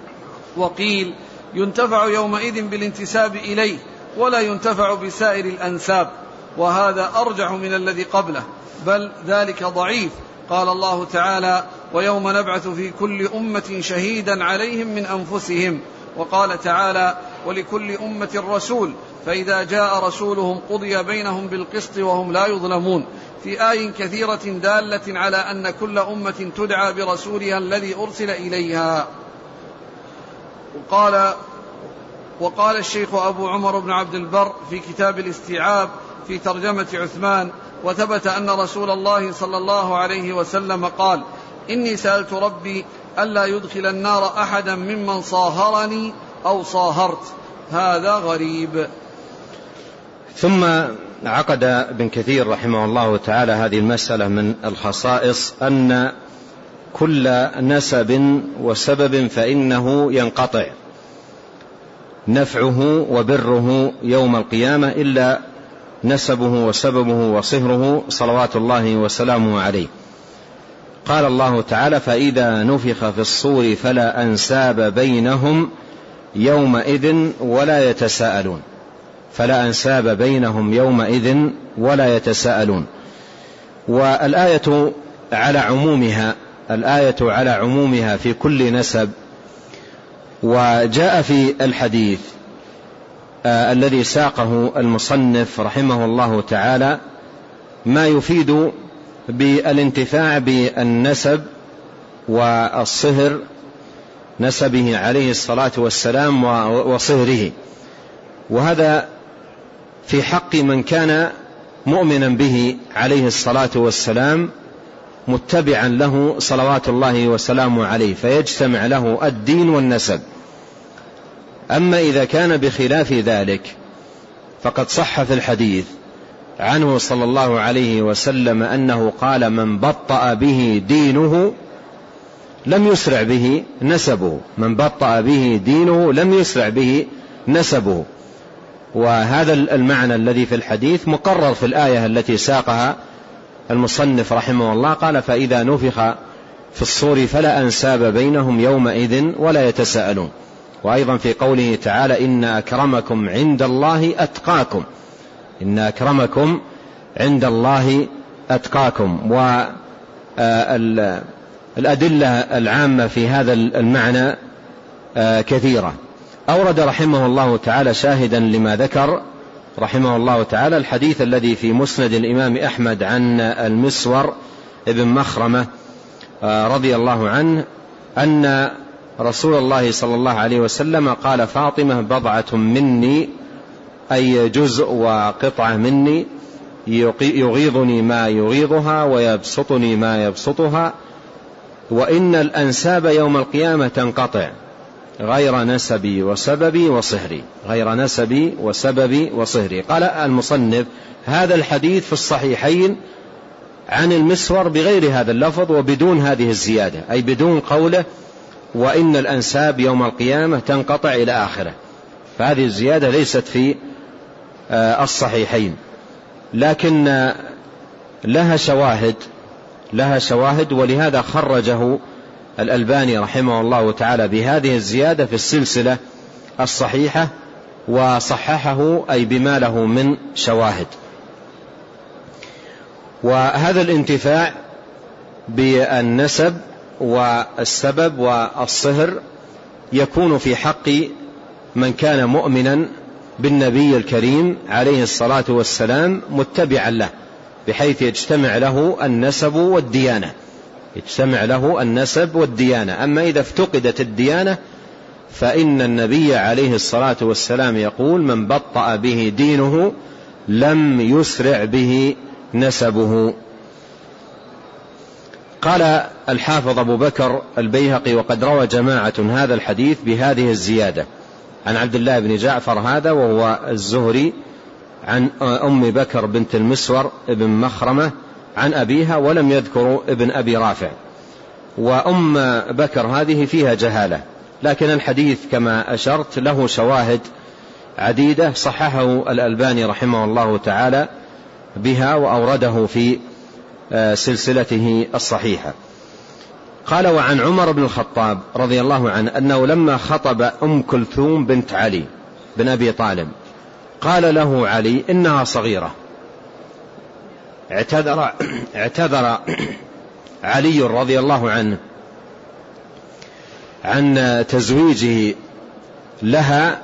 وقيل ينتفع يومئذ بالانتساب إليه ولا ينتفع بسائر الأنساب، وهذا أرجح من الذي قبله، بل ذلك ضعيف. قال الله تعالى: ويوم نبعث في كل أمة شهيدا عليهم من أنفسهم. وقال تعالى: ولكل أمة رسول، فإذا جاء رسولهم قضي بينهم بالقسط وهم لا يظلمون. في آي كثيرة دالة على أن كل أمة تدعى برسولها الذي أرسل إليها. وقال, وقال الشيخ أبو عمر بن عبد البر في كتاب الاستيعاب في ترجمة عثمان: وثبت أن رسول الله صلى الله عليه وسلم قال: إني سألت ربي ألا يدخل النار أحدا ممن صاهرني أو صاهرت. هذا غريب. ثم عقد ابن كثير رحمه الله تعالى هذه المسألة من الخصائص أن كل نسب وسبب فإنه ينقطع نفعه وبره يوم القيامة إلا نسبه وسببه وصهره صلوات الله وسلامه عليه. قال الله تعالى: فإذا نفخ في الصور فلا أنساب بينهم يومئذ ولا يتساءلون. فلا أنساب بينهم يومئذ ولا يتساءلون. والآية على عمومها الآية على عمومها في كل نسب. وجاء في الحديث آه الذي ساقه المصنف رحمه الله تعالى ما يفيد بالانتفاع بالنسب والصهر، نسبه عليه الصلاة والسلام وصهره، وهذا في حق من كان مؤمنا به عليه الصلاة والسلام متبعا له صلوات الله وسلامه عليه، فيجتمع له الدين والنسب. أما إذا كان بخلاف ذلك فقد صح في الحديث عنه صلى الله عليه وسلم أنه قال: من بطأ به دينه لم يسرع به نسبه. من بطأ به دينه لم يسرع به نسبه. وهذا المعنى الذي في الحديث مقرر في الآية التي ساقها المصنف رحمه الله. قال: فإذا نفخ في الصور فلا أنساب بينهم يومئذ ولا يتساءلون. وأيضا في قوله تعالى: إن أكرمكم عند الله أتقاكم. إن أكرمكم عند الله أتقاكم. والأدلة العامة في هذا المعنى كثيرة. أورد رحمه الله تعالى شاهدا لما ذكر رحمه الله تعالى الحديث الذي في مسند الإمام أحمد عن المسور ابن مخرمة رضي الله عنه أن رسول الله صلى الله عليه وسلم قال: فاطمة بضعة مني، أي جزء وقطعة مني، يغيظني ما يغيظها ويبسطني ما يبسطها، وإن الأنساب يوم القيامة تنقطع غير نسبي وسببي وصهري. غير نسبي وسببي وصهري. قال المصنف: هذا الحديث في الصحيحين عن المسور بغير هذا اللفظ وبدون هذه الزيادة، أي بدون قوله وإن الأنساب يوم القيامة تنقطع إلى آخره. فهذه الزيادة ليست في الصحيحين، لكن لها شواهد لها شواهد ولهذا خرجه الألباني رحمه الله تعالى بهذه الزيادة في السلسلة الصحيحة وصححه، أي بما له من شواهد. وهذا الانتفاع بالنسب والسبب والصهر يكون في حق من كان مؤمنا بالنبي الكريم عليه الصلاة والسلام متبعا له، بحيث يجتمع له النسب والديانة يجتمع له النسب والديانة. أما إذا افتقدت الديانة فإن النبي عليه الصلاة والسلام يقول: من بطأ به دينه لم يسرع به نسبه. قال الحافظ أبو بكر البيهقي: وقد روى جماعة هذا الحديث بهذه الزيادة عن عبد الله بن جعفر هذا وهو الزهري، عن أم بكر بنت المسور ابن مخرمة عن أبيها، ولم يذكروا ابن أبي رافع. وأم بكر هذه فيها جهالة، لكن الحديث كما أشرت له شواهد عديدة صححه الألباني رحمه الله تعالى بها وأورده في سلسلته الصحيحة. قال: وعن عمر بن الخطاب رضي الله عنه أنه لما خطب أم كلثوم بنت علي بن أبي طالب قال له علي: إنها صغيرة. اعتذر, اعتذر علي رضي الله عنه عن تزويجه لها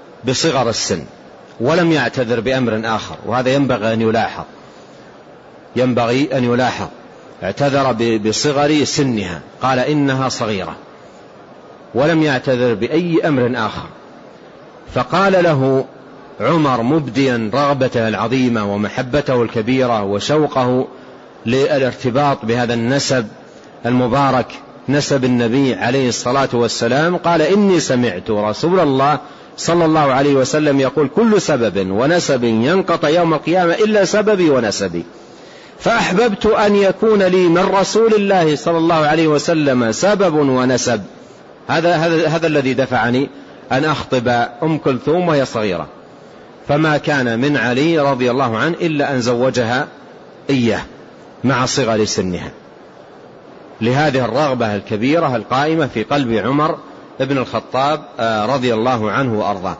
بصغر السن، ولم يعتذر بأمر آخر، وهذا ينبغي أن يلاحظ. ينبغي أن يلاحظ. اعتذر بصغر سنها، قال إنها صغيرة، ولم يعتذر بأي أمر آخر. فقال له عمر مبديا رغبته العظيمة ومحبته الكبيرة وشوقه للارتباط بهذا النسب المبارك، نسب النبي عليه الصلاة والسلام، قال إني سمعت رسول الله صلى الله عليه وسلم يقول كل سبب ونسب ينقطع يوم القيامة إلا سببي ونسبي، فأحببت أن يكون لي من رسول الله صلى الله عليه وسلم سبب ونسب. هذا, هذا, هذا الذي دفعني أن أخطب أم كلثوم وهي صغيرة، فما كان من علي رضي الله عنه إلا أن زوجها إياه مع صغر سنها، لهذه الرغبة الكبيرة القائمة في قلب عمر ابن الخطاب رضي الله عنه وأرضاه.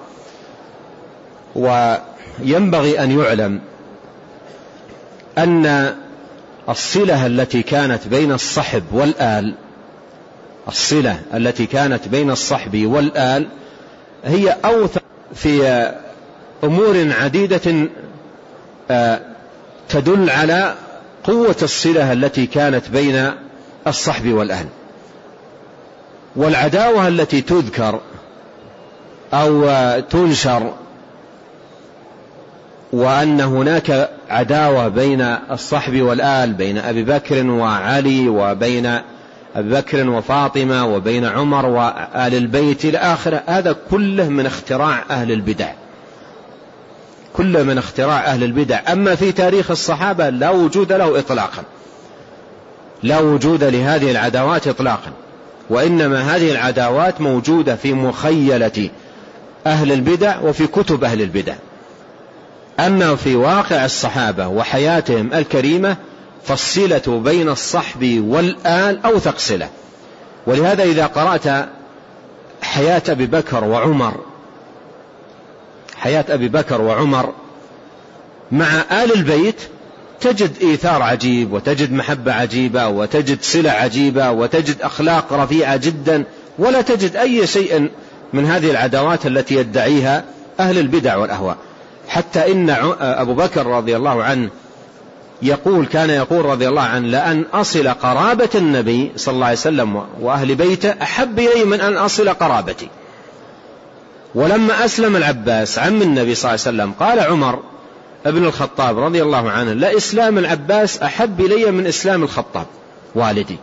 وينبغي أن يعلم أن الصلة التي كانت بين الصحب والآل الصلة التي كانت بين الصحب والآل هي أوثق في أمور عديدة تدل على قوة الصلة التي كانت بين الصحب والأهل. والعداوة التي تذكر أو تنشر وأن هناك عداوة بين الصحب والآل، بين أبي بكر وعلي وبين أبي بكر وفاطمة وبين عمر وآل البيت إلى آخره، هذا كله من اختراع أهل البدع، كله من اختراع أهل البدع. أما في تاريخ الصحابة لا وجود له إطلاقا، لا وجود لهذه العداوات إطلاقا، وإنما هذه العداوات موجودة في مخيلة أهل البدع وفي كتب أهل البدع. أما في واقع الصحابة وحياتهم الكريمة فالصلة بين الصحب والآل أوثق صلة. ولهذا إذا قرأت حياة أبي بكر وعمر حياة أبي بكر وعمر مع آل البيت تجد إيثار عجيب، وتجد محبة عجيبة، وتجد صلة عجيبة، وتجد أخلاق رفيعة جدا، ولا تجد أي شيء من هذه العداوات التي يدعيها أهل البدع والأهواء. حتى إن أبو بكر رضي الله عنه يقول كان يقول رضي الله عنه لأن أصل قرابة النبي صلى الله عليه وسلم وأهل بيته أحب إلي من أن أصل قرابتي. ولما أسلم العباس عم النبي صلى الله عليه وسلم قال عمر ابن الخطاب رضي الله عنه لا إسلام العباس أحب إلي من إسلام الخطاب والدي،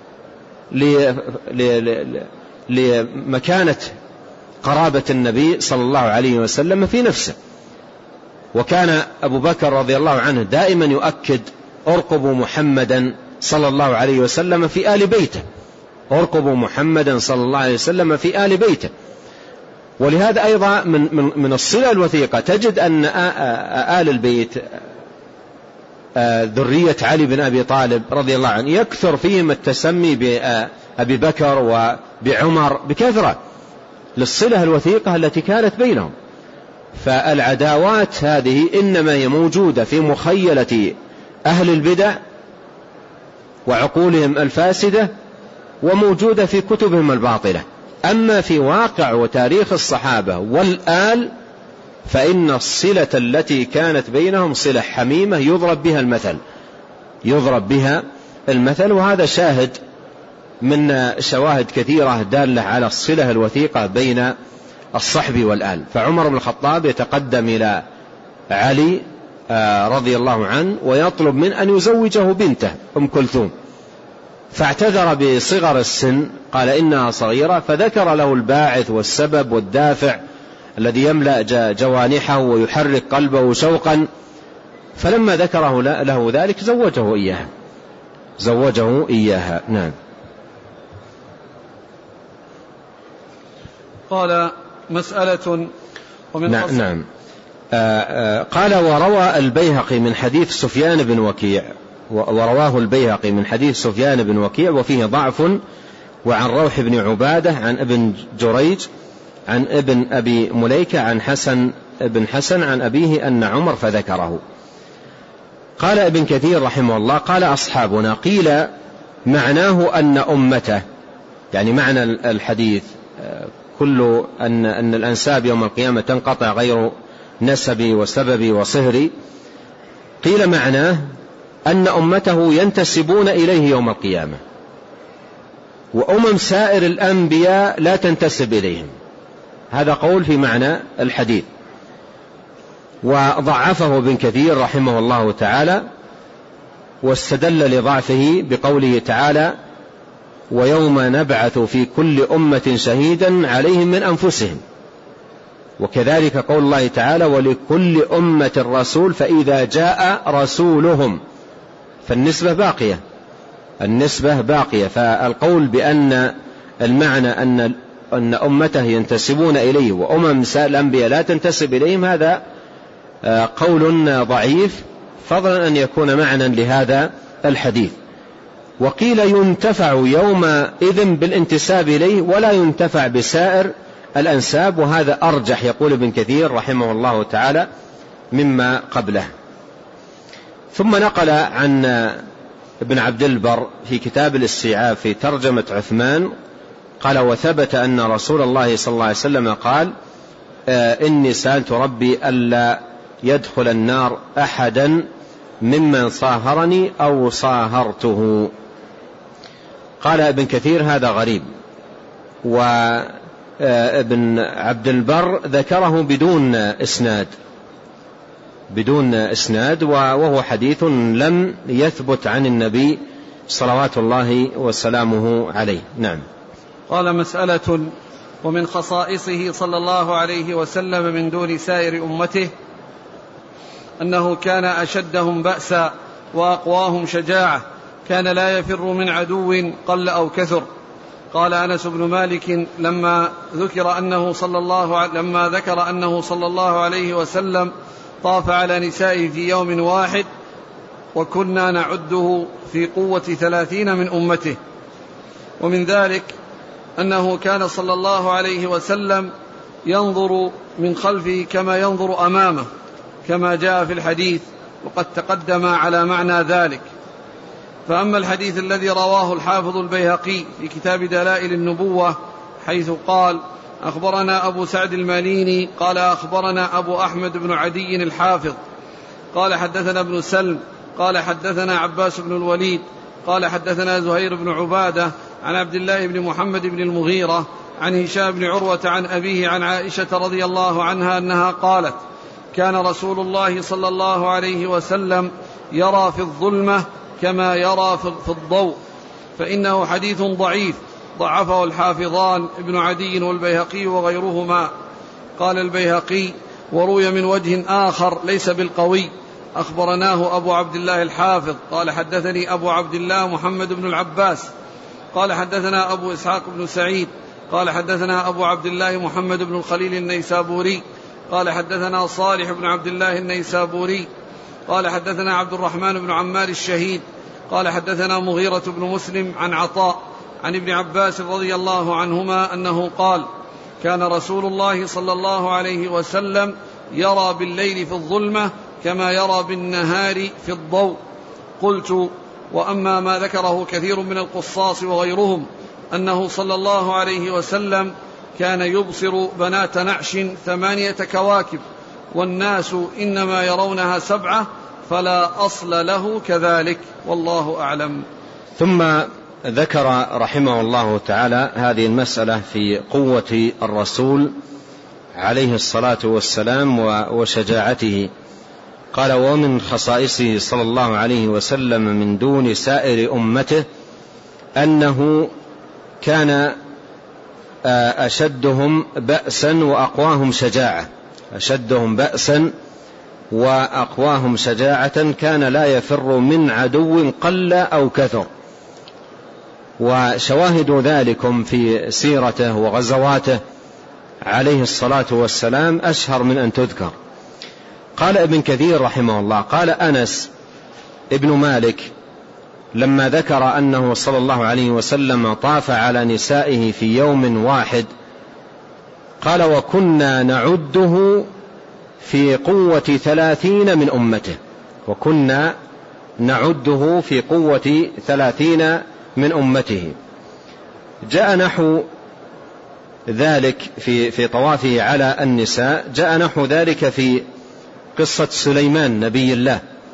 لمكانة قرابة النبي صلى الله عليه وسلم في نفسه. وكان أبو بكر رضي الله عنه دائما يؤكد ارقبوا محمدا صلى الله عليه وسلم في آل بيته، ارقبوا محمدا صلى الله عليه وسلم في آل بيته. ولهذا أيضا من, من, من الصلة الوثيقة تجد أن آل البيت ذرية علي بن أبي طالب رضي الله عنه يكثر فيهم التسمي بأبي بكر وبعمر بكثرة للصلة الوثيقة التي كانت بينهم. فالعداوات هذه إنما هي موجودة في مخيلة أهل البدع وعقولهم الفاسدة، وموجودة في كتبهم الباطلة. أما في واقع وتاريخ الصحابة والآل فإن الصلة التي كانت بينهم صلة حميمة يضرب بها المثل يضرب بها المثل وهذا شاهد من شواهد كثيرة دالة على الصلة الوثيقة بين الصحب والآل. فعمر بن الخطاب يتقدم إلى علي رضي الله عنه ويطلب من أن يزوجه بنته أم كلثوم، فاعتذر بصغر السن، قال إنها صغيرة، فذكر له الباعث والسبب والدافع الذي يملأ جوانحه ويحرك قلبه شوقا. فلما ذكره له ذلك زوجه إياها زوجه إياها نعم. قال مسألة ومن نعم, نعم. آآ آآ قال وروى البيهقي من حديث سفيان بن وكيع ورواه البيهقي من حديث سفيان بن وكيع وفيه ضعف، وعن روح بن عبادة عن ابن جريج عن ابن أبي مليكة عن حسن ابن حسن عن أبيه أن عمر فذكره. قال ابن كثير رحمه الله قال أصحابنا قيل معناه أن أمته، يعني معنى الحديث كل أن, أن الأنساب يوم القيامة تنقطع غير نسبي وسببي وصهري، قيل معناه أن أمته ينتسبون إليه يوم القيامة، وأمم سائر الأنبياء لا تنتسب إليهم. هذا قول في معنى الحديث، وضعفه ابن كثير رحمه الله تعالى، واستدل لضعفه بقوله تعالى: ويوم نبعث في كل أمة شهيدا عليهم من أنفسهم. وكذلك قول الله تعالى: ولكل أمة رسول فإذا جاء رسولهم. فالنسبة باقية، النسبة باقية. فالقول بأن المعنى أن أن أمته ينتسبون إليه وأمم سائر الأنبياء لا تنتسب إليهم، هذا قول ضعيف، فضلا أن يكون معنى لهذا الحديث. وقيل ينتفع يومئذ بالانتساب إليه ولا ينتفع بسائر الأنساب، وهذا أرجح، يقول ابن كثير رحمه الله تعالى، مما قبله. ثم نقل عن ابن عبد البر في كتاب الاستيعاب في ترجمة عثمان قال: وثبت أن رسول الله صلى الله عليه وسلم قال: إني سألت ربي ألا يدخل النار أحدا ممن صاهرني أو صاهرته. قال ابن كثير: هذا غريب. وابن عبد البر ذكره بدون إسناد بدون إسناد وهو حديث لم يثبت عن النبي صلوات الله وسلامه عليه. نعم. قال: مسألة: ومن خصائصه صلى الله عليه وسلم من دون سائر أمته أنه كان أشدهم بأسا وأقواهم شجاعة، كان لا يفر من عدو قل أو كثر. قال أنس بن مالك: لما ذكر أنه صلى الله لما ذكر أنه صلى الله عليه وسلم طاف على نسائه في يوم واحد وكنا نعده في قوة ثلاثين من أمته. ومن ذلك أنه كان صلى الله عليه وسلم ينظر من خلفه كما ينظر أمامه، كما جاء في الحديث، وقد تقدم على معنى ذلك. فأما الحديث الذي رواه الحافظ البيهقي في كتاب دلائل النبوة حيث قال: أخبرنا أبو سعد الماليني قال أخبرنا أبو أحمد بن عدي الحافظ قال حدثنا ابن سلم قال حدثنا عباس بن الوليد قال حدثنا زهير بن عبادة عن عبد الله بن محمد بن المغيرة عن هشام بن عروة عن أبيه عن عائشة رضي الله عنها أنها قالت: كان رسول الله صلى الله عليه وسلم يرى في الظلمة كما يرى في الضوء، فإنه حديث ضعيف ضعفه الحافظان ابن عدي والبيهقي وغيرهما. قال البيهقي: وروي من وجه آخر ليس بالقوي، أخبرناه أبو عبد الله الحافظ قال حدثني أبو عبد الله محمد بن العباس قال حدثنا أبو إسحاق بن سعيد قال حدثنا أبو عبد الله محمد بن الخليل النيسابوري قال حدثنا صالح بن عبد الله النيسابوري قال حدثنا عبد الرحمن بن عمار الشهيد قال حدثنا مغيرة بن مسلم عن عطاء عن ابن عباس رضي الله عنهما أنه قال: كان رسول الله صلى الله عليه وسلم يرى بالليل في الظلمة كما يرى بالنهار في الضوء. قلت: وأما ما ذكره كثير من القصاص وغيرهم أنه صلى الله عليه وسلم كان يبصر بنات نعش ثمانية كواكب والناس إنما يرونها سبعة فلا أصل له كذلك، والله أعلم. ثم ذكر رحمه الله تعالى هذه المسألة في قوة الرسول عليه الصلاة والسلام وشجاعته. قال: ومن خصائصه صلى الله عليه وسلم من دون سائر أمته أنه كان أشدهم بأسا وأقواهم شجاعة أشدهم بأسا وأقواهم شجاعة كان لا يفر من عدو قل أو كثر. وشواهد ذلكم في سيرته وغزواته عليه الصلاة والسلام أشهر من أن تذكر. قال ابن كثير رحمه الله: قال أنس ابن مالك لما ذكر أنه صلى الله عليه وسلم طاف على نسائه في يوم واحد قال: وكنا نعده في قوة ثلاثين من أمته وكنا نعده في قوة ثلاثين من أمته. جاء نحو ذلك في, في طوافه على النساء، جاء نحو ذلك في قصة سليمان نبي الله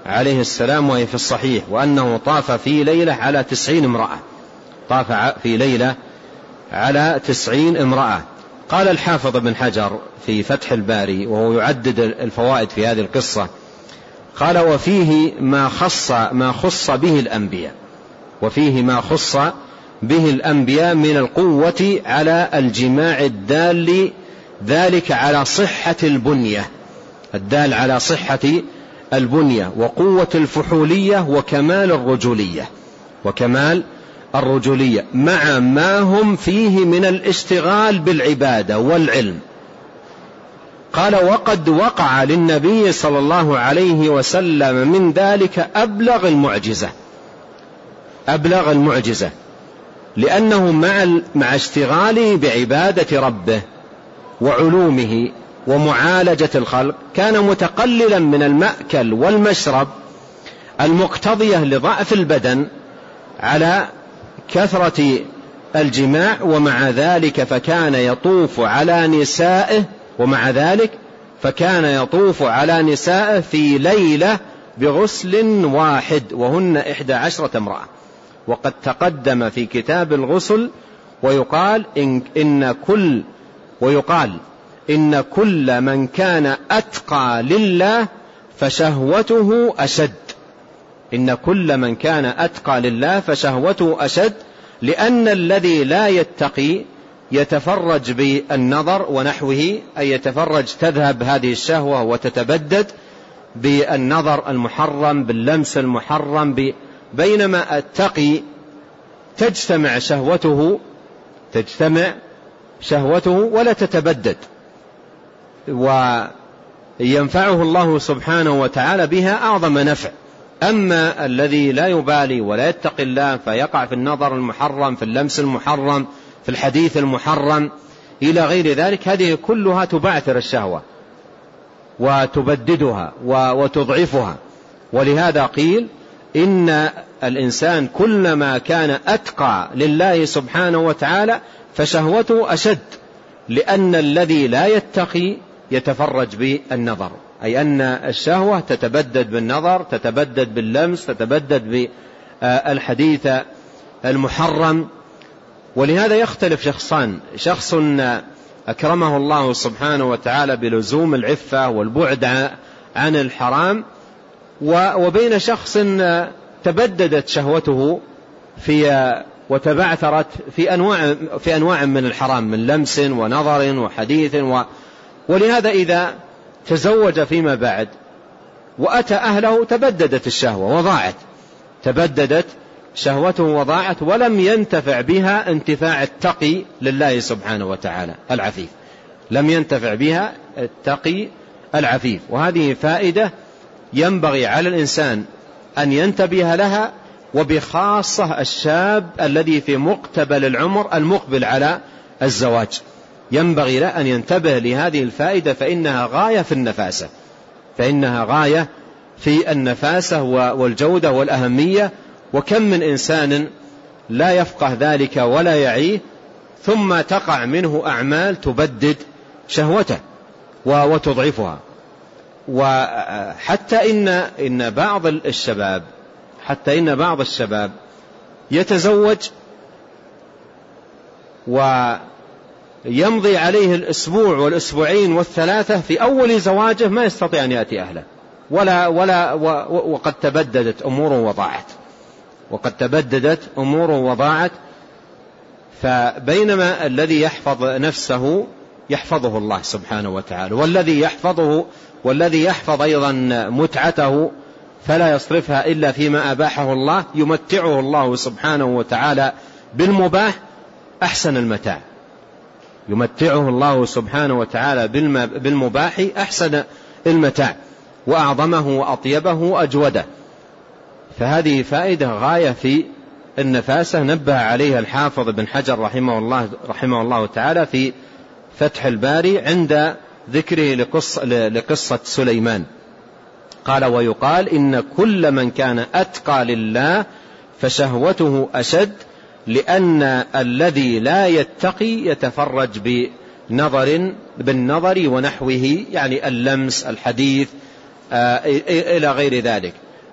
عليه السلام وهي في الصحيح، وأنه طاف في ليلة على تسعين امرأة، طاف في ليلة على تسعين امرأة. قال الحافظ ابن حجر في فتح الباري وهو يعدد الفوائد في هذه القصة، قال وفيه ما خص ما خص به الأنبياء، وفيه ما خص به الأنبياء من القوة على الجماع الدال ذلك على صحة البنية، الدال على صحة البنية، وقوة الفحولية وكمال الرجولية وكمال الرجولية مع ما هم فيه من الاشتغال بالعبادة والعلم. قال وقد وقع للنبي صلى الله عليه وسلم من ذلك أبلغ المعجزة أبلغ المعجزة لأنه مع مع اشتغاله بعبادة ربه وعلومه ومعالجة الخلق كان متقللا من المأكل والمشرب المقتضية لضعف البدن على كثرة الجماع، ومع ذلك فكان يطوف على نسائه ومع ذلك فكان يطوف على نسائه في ليلة بغسل واحد وهن إحدى عشرة امرأة. وقد تقدم في كتاب الغسل ويقال إن, إن كل ويقال إن كل من كان أتقى لله فشهوته أشد إن كل من كان أتقى لله فشهوته أشد لأن الذي لا يتقي يتفرج بالنظر ونحوه، أي يتفرج تذهب هذه الشهوة وتتبدد بالنظر المحرم باللمس المحرم ب... بينما التقي تجتمع شهوته تجتمع شهوته ولا تتبدد وينفعه الله سبحانه وتعالى بها أعظم نفع. أما الذي لا يبالي ولا يتقي الله فيقع في النظر المحرم في اللمس المحرم في الحديث المحرم إلى غير ذلك، هذه كلها تبعثر الشهوة وتبددها وتضعفها. ولهذا قيل إن الإنسان كلما كان أتقى لله سبحانه وتعالى فشهوته أشد، لأن الذي لا يتقي يتفرج بالنظر، أي أن الشهوة تتبدد بالنظر تتبدد باللمس تتبدد بالحديث المحرم. ولهذا يختلف شخصان، شخص أكرمه الله سبحانه وتعالى بلزوم العفة والبعد عن الحرام، وبين شخص تبددت شهوته في وتبعثرت في أنواع في أنواع من الحرام من لمس ونظر وحديث و ولهذا إذا تزوج فيما بعد وأتى أهله تبددت الشهوة وضاعت تبددت شهوته وضاعت ولم ينتفع بها انتفاع التقي لله سبحانه وتعالى العفيف، لم ينتفع بها التقي العفيف. وهذه فائدة ينبغي على الإنسان أن ينتبه لها، وبخاصة الشاب الذي في مقتبل العمر المقبل على الزواج ينبغي له أن ينتبه لهذه الفائدة، فإنها غاية في النفاسة فإنها غاية في النفاسة والجودة والأهمية. وكم من إنسان لا يفقه ذلك ولا يعيه ثم تقع منه أعمال تبدد شهوته وتضعفها. وحتى إن إن بعض الشباب حتى إن بعض الشباب يتزوج ويمضي عليه الأسبوع والأسبوعين والثلاثة في أول زواجه ما يستطيع أن يأتي أهله ولا ولا وقد تبددت أموره وضاعت وقد تبددت أموره وضاعت. فبينما الذي يحفظ نفسه يحفظه الله سبحانه وتعالى، والذي يحفظه والذي يحفظ أيضا متعته فلا يصرفها إلا فيما أباحه الله يمتعه الله سبحانه وتعالى بالمباح أحسن المتاع يمتعه الله سبحانه وتعالى بالمباح أحسن المتاع وأعظمه وأطيبه وأجوده. فهذه فائدة غاية في النفاسة نبه عليها الحافظ ابن حجر رحمه الله, رحمه الله تعالى في فتح الباري عند ذكره لقصة, لقصة سليمان. قال ويقال إن كل من كان أتقى لله فشهوته أشد، لأن الذي لا يتقي يتفرج بنظر بالنظر ونحوه، يعني اللمس الحديث آه إلى غير ذلك.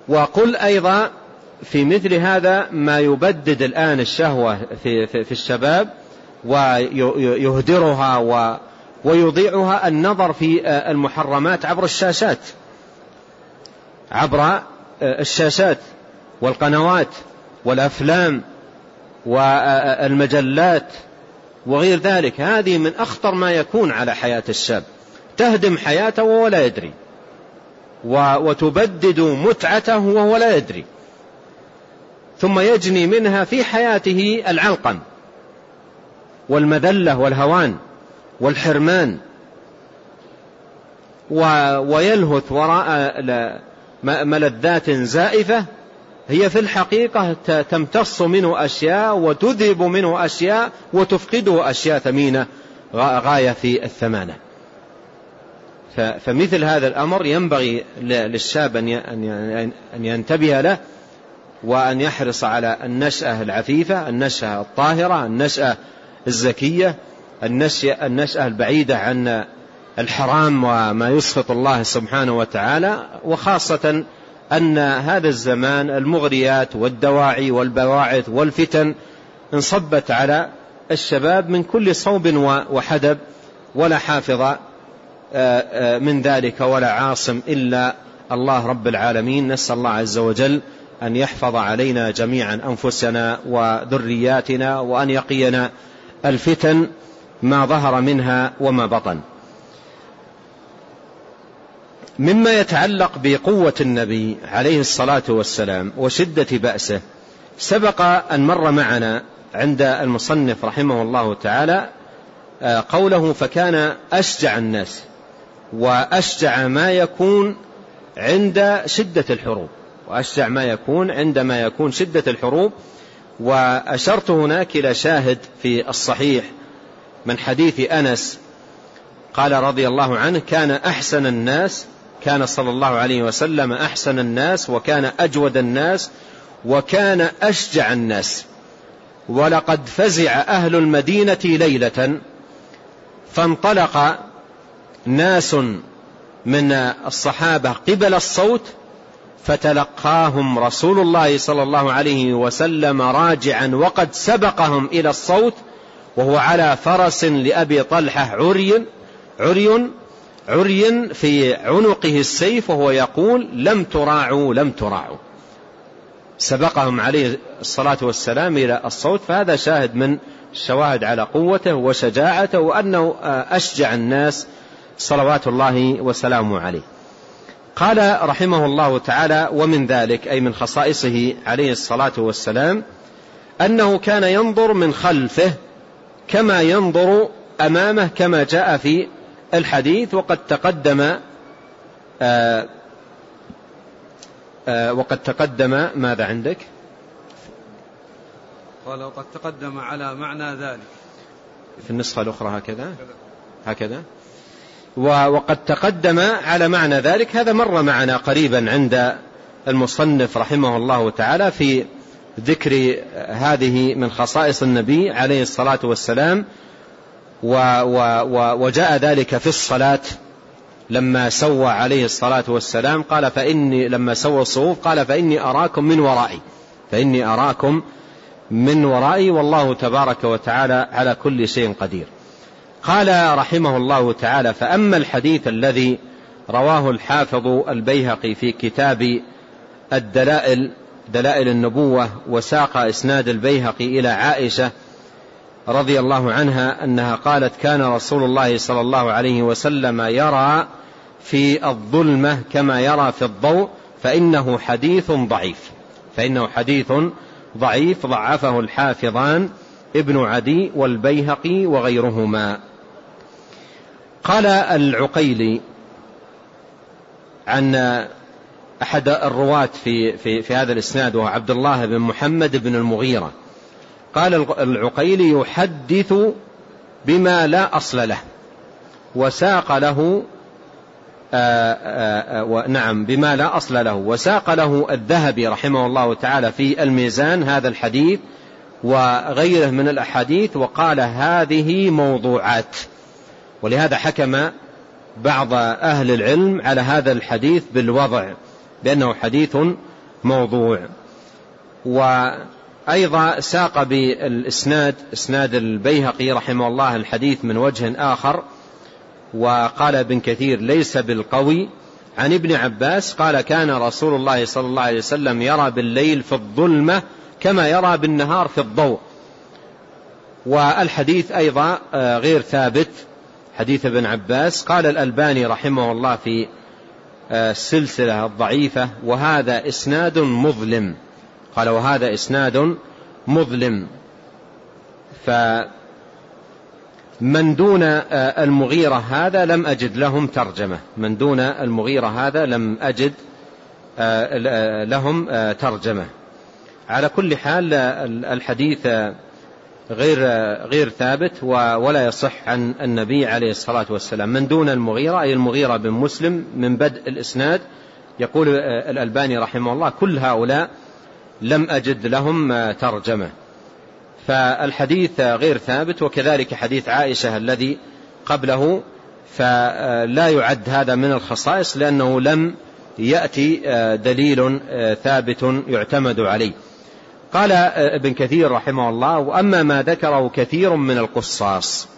وقل أيضا في مثل هذا ما يبدد الآن الشهوة في, في, في الشباب ويهدرها ويضيعها النظر في المحرمات عبر الشاشات عبر الشاشات والقنوات والأفلام والمجلات وغير ذلك. هذه من أخطر ما يكون على حياة الشاب، تهدم حياته وهو لا يدري، وتبدد متعته وهو لا يدري، ثم يجني منها في حياته العلقم والمذلة والهوان والحرمان، ويلهث وراء ملذات زائفة هي في الحقيقة تمتص منه أشياء وتذهب منه أشياء وتفقده أشياء ثمينة غاية في الثمانة. فمثل هذا الأمر ينبغي للشاب أن ينتبه له، وأن يحرص على النشأة العفيفة، النشأة الطاهرة، النشأة الزكية، النشأة البعيدة عن الحرام وما يسخط الله سبحانه وتعالى. وخاصة أن هذا الزمان المغريات والدواعي والبواعث والفتن انصبت على الشباب من كل صوب وحدب، ولا حافظ من ذلك ولا عاصم إلا الله رب العالمين. نسأل الله عز وجل أن يحفظ علينا جميعا أنفسنا وذرياتنا، وأن يقينا الفتن ما ظهر منها وما بطن. مما يتعلق بقوة النبي عليه الصلاة والسلام وشدة بأسه، سبق أن مر معنا عند المصنف رحمه الله تعالى قوله: فكان أشجع الناس، وأشجع ما يكون عند شدة الحروب، وأشجع ما يكون عندما يكون شدة الحروب. وأشرت هناك إلى شاهد في الصحيح من حديث أنس قال رضي الله عنه: كان أحسن الناس، كان صلى الله عليه وسلم أحسن الناس، وكان أجود الناس، وكان أشجع الناس. ولقد فزع أهل المدينة ليلة فانطلق ناس من الصحابة قبل الصوت، فتلقاهم رسول الله صلى الله عليه وسلم راجعا وقد سبقهم إلى الصوت، وهو على فرس لأبي طلحة عري عري عري في عنقه السيف، وهو يقول: لم تراعوا لم تراعوا. سبقهم عليه الصلاة والسلام إلى الصوت. فهذا شاهد من الشواهد على قوته وشجاعته، وأنه أشجع الناس صلوات الله وسلامه عليه. قال رحمه الله تعالى: ومن ذلك، أي من خصائصه عليه الصلاة والسلام، أنه كان ينظر من خلفه كما ينظر أمامه، كما جاء في الحديث. وقد تقدم آآ آآ وقد تقدم ماذا عندك؟ قال: وقد تقدم على معنى ذلك في النسخة الأخرى هكذا هكذا وقد تقدم على معنى ذلك. هذا مر معنا قريبا عند المصنف رحمه الله تعالى في ذكر هذه من خصائص النبي عليه الصلاة والسلام. وجاء ذلك في الصلاة لما سوى عليه الصلاة والسلام، قال: فإني لما سوى الصفوف قال: فإني أراكم من ورائي فإني أراكم من ورائي والله تبارك وتعالى على كل شيء قدير. قال رحمه الله تعالى: فأما الحديث الذي رواه الحافظ البيهقي في كتاب الدلائل دلائل النبوة، وساق إسناد البيهقي إلى عائشة رضي الله عنها أنها قالت: كان رسول الله صلى الله عليه وسلم يرى في الظلمة كما يرى في الضوء، فإنه حديث ضعيف فإنه حديث ضعيف ضعفه الحافظان ابن عدي والبيهقي وغيرهما. قال العقيلي عن أحد الرواة في, في, في هذا الإسناد، وهو عبد الله بن محمد بن المغيرة، قال العقيلي: يحدث بما لا أصل له، وساق له آآ آآ نعم بما لا أصل له وساق له الذهبي رحمه الله تعالى في الميزان هذا الحديث وغيره من الأحاديث، وقال: هذه موضوعات. ولهذا حكم بعض أهل العلم على هذا الحديث بالوضع، لأنه حديث موضوع. وأيضا ساق بالإسناد إسناد البيهقي رحمه الله الحديث من وجه آخر، وقال ابن كثير ليس بالقوي، عن ابن عباس قال كان رسول الله صلى الله عليه وسلم يرى بالليل في الظلمة كما يرى بالنهار في الضوء. والحديث أيضا غير ثابت حديث ابن عباس. قال الألباني رحمه الله في السلسلة الضعيفة وهذا إسناد مظلم، قال وهذا إسناد مظلم. فمن دون المغيرة هذا لم أجد لهم ترجمة، من دون المغيرة هذا لم أجد لهم ترجمة. على كل حال الحديث غير غير ثابت ولا يصح عن النبي عليه الصلاة والسلام. من دون المغيرة أي المغيرة بن مسلم من بدء الإسناد. يقول الألباني رحمه الله كل هؤلاء لم أجد لهم ترجمة، فالحديث غير ثابت. وكذلك حديث عائشة الذي قبله فلا يعد هذا من الخصائص لأنه لم يأتي دليل ثابت يعتمد عليه. قال ابن كثير رحمه الله وأما ما ذكره كثير من القصاص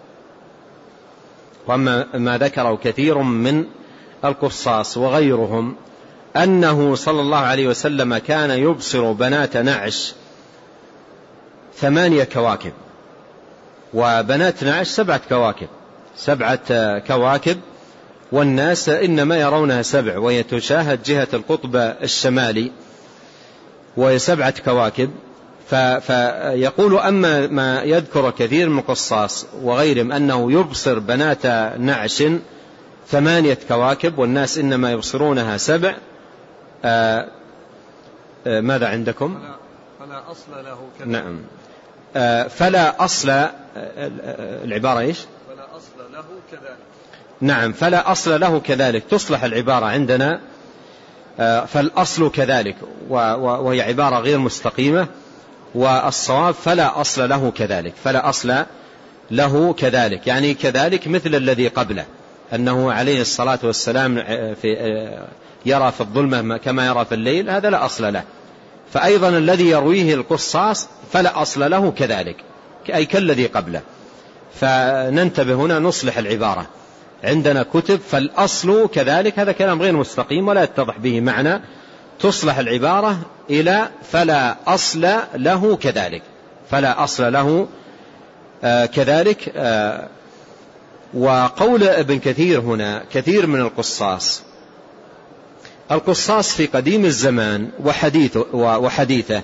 وأما ما ذكره كثير من القصاص وغيرهم أنه صلى الله عليه وسلم كان يبصر بنات نعش ثمانية كواكب، وبنات نعش سبعة كواكب سبعة كواكب والناس إنما يرونها سبع، ويتشاهد جهة القطب الشمالي وهي سبعة كواكب. فيقول أما ما يذكر كثير من القصاص وغيرهم أنه يبصر بنات نعش ثمانية كواكب والناس إنما يبصرونها سبع. آآ آآ ماذا عندكم؟ فلا أصل له كذلك. نعم. فلا أصل العبارة إيش؟ فلا أصل له كذلك. نعم فلا أصل له كذلك تصلح العبارة عندنا فالأصل كذلك، وهي عبارة غير مستقيمة، والصواب فلا أصل له كذلك. فلا أصل له كذلك يعني كذلك مثل الذي قبله، أنه عليه الصلاة والسلام في يرى في الظلمة كما يرى في الليل، هذا لا أصل له. فأيضا الذي يرويه القصاص فلا أصل له كذلك أي كالذي قبله. فننتبه هنا نصلح العبارة. عندنا كتب فالأصل كذلك، هذا كلام غير مستقيم ولا يتضح به معنى. تصلح العبارة إلى فلا أصل له كذلك، فلا أصل له آه كذلك. آه وقول ابن كثير هنا كثير من القصاص، القصاص في قديم الزمان وحديثه, وحديثه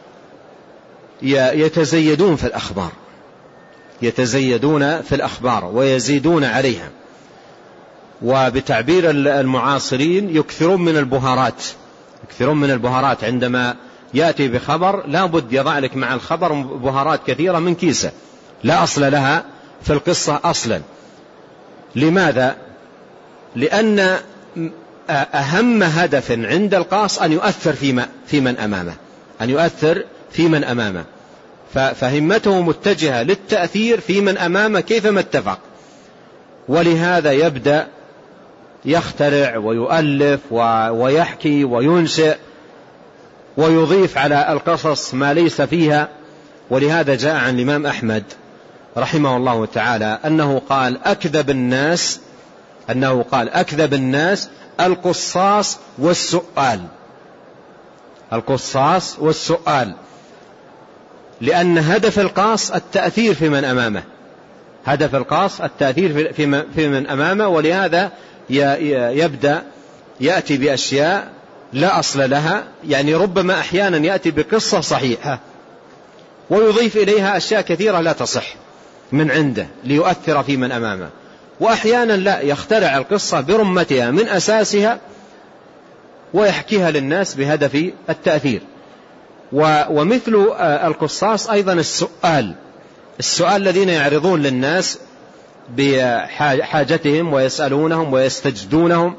يتزيدون في الأخبار يتزيدون في الأخبار ويزيدون عليها، وبتعبير المعاصرين يكثرون من البهارات يكثرون من البهارات. عندما يأتي بخبر لا بد يضع لك مع الخبر بهارات كثيرة من كيسة لا أصل لها في القصة أصلا. لماذا؟ لأن أهم هدف عند القاص أن يؤثر في في من أمامه أن يؤثر في من أمامه فهمته متجهة للتأثير في من أمامه كيفما اتفق، ولهذا يبدأ يخترع ويؤلف ويحكي وينشئ ويضيف على القصص ما ليس فيها. ولهذا جاء عن الإمام أحمد رحمه الله تعالى أنه قال أكذب الناس أنه قال أكذب الناس القصاص والسؤال القصاص والسؤال لأن هدف القاص التأثير في من أمامه هدف القاص التأثير في من أمامه ولهذا يبدأ يأتي بأشياء لا أصل لها، يعني ربما أحيانا يأتي بقصة صحيحة ويضيف إليها أشياء كثيرة لا تصح من عنده ليؤثر في من أمامه، وأحيانا لا يخترع القصة برمتها من أساسها ويحكيها للناس بهدف التأثير. ومثل القصاص أيضا السؤال السؤال الذين يعرضون للناس بحاجتهم ويسألونهم ويستجدونهم،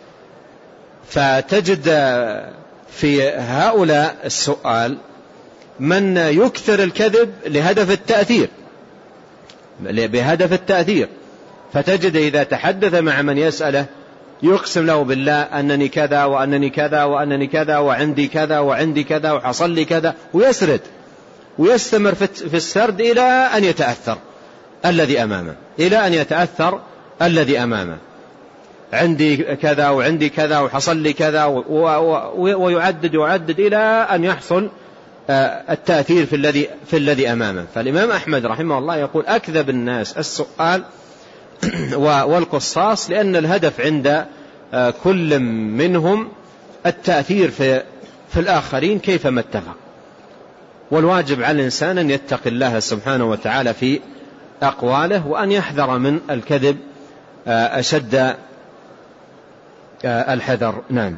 فتجد في هؤلاء السؤال من يكثر الكذب لهدف التأثير بهدف التأثير فتجد إذا تحدث مع من يسأله يقسم له بالله أنني كذا وأنني كذا وأنني كذا وعندي كذا وعندي كذا وحصل لي كذا، ويسرد ويستمر في السرد إلى أن يتأثر الذي أمامه إلى أن يتأثر الذي أمامه عندي كذا وعندي كذا وحصل لي كذا، ويعدد ويعدد إلى أن يحصل التأثير في الذي في الذي أمامه. فالإمام أحمد رحمه الله يقول أكذب الناس السؤال والقصاص، لأن الهدف عند كل منهم التأثير في في الآخرين كيفما اتفق. والواجب على الإنسان أن يتقي الله سبحانه وتعالى في أقواله، وأن يحذر من الكذب أشد الحذر. نعم.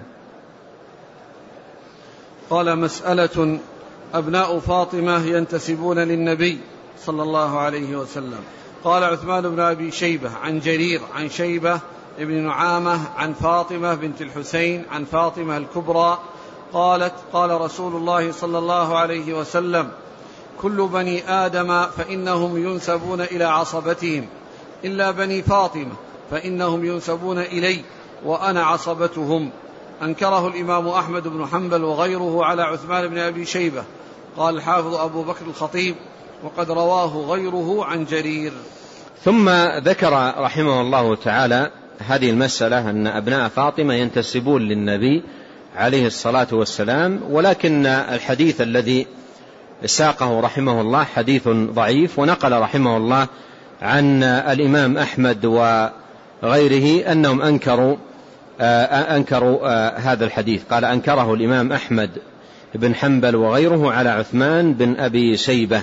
قال: مسألة: أبناء فاطمة ينتسبون للنبي صلى الله عليه وسلم. قال عثمان بن أبي شيبة عن جرير عن شيبة ابن نعامة عن فاطمة بنت الحسين عن فاطمة الكبرى قالت: قال رسول الله صلى الله عليه وسلم: كل بني آدم فإنهم ينسبون إلى عصبتهم إلا بني فاطمة فإنهم ينسبون إلي وأنا عصبتهم. أنكره الإمام أحمد بن حنبل وغيره على عثمان بن أبي شيبة. قال الحافظ أبو بكر الخطيب: وقد رواه غيره عن جرير. ثم ذكر رحمه الله تعالى هذه المسألة أن أبناء فاطمة ينتسبون للنبي عليه الصلاة والسلام، ولكن الحديث الذي ساقه رحمه الله حديث ضعيف، ونقل رحمه الله عن الإمام أحمد وغيره أنهم أنكروا أنكروا هذا الحديث. قال: أنكره الإمام أحمد بن حنبل وغيره على عثمان بن أبي شيبة.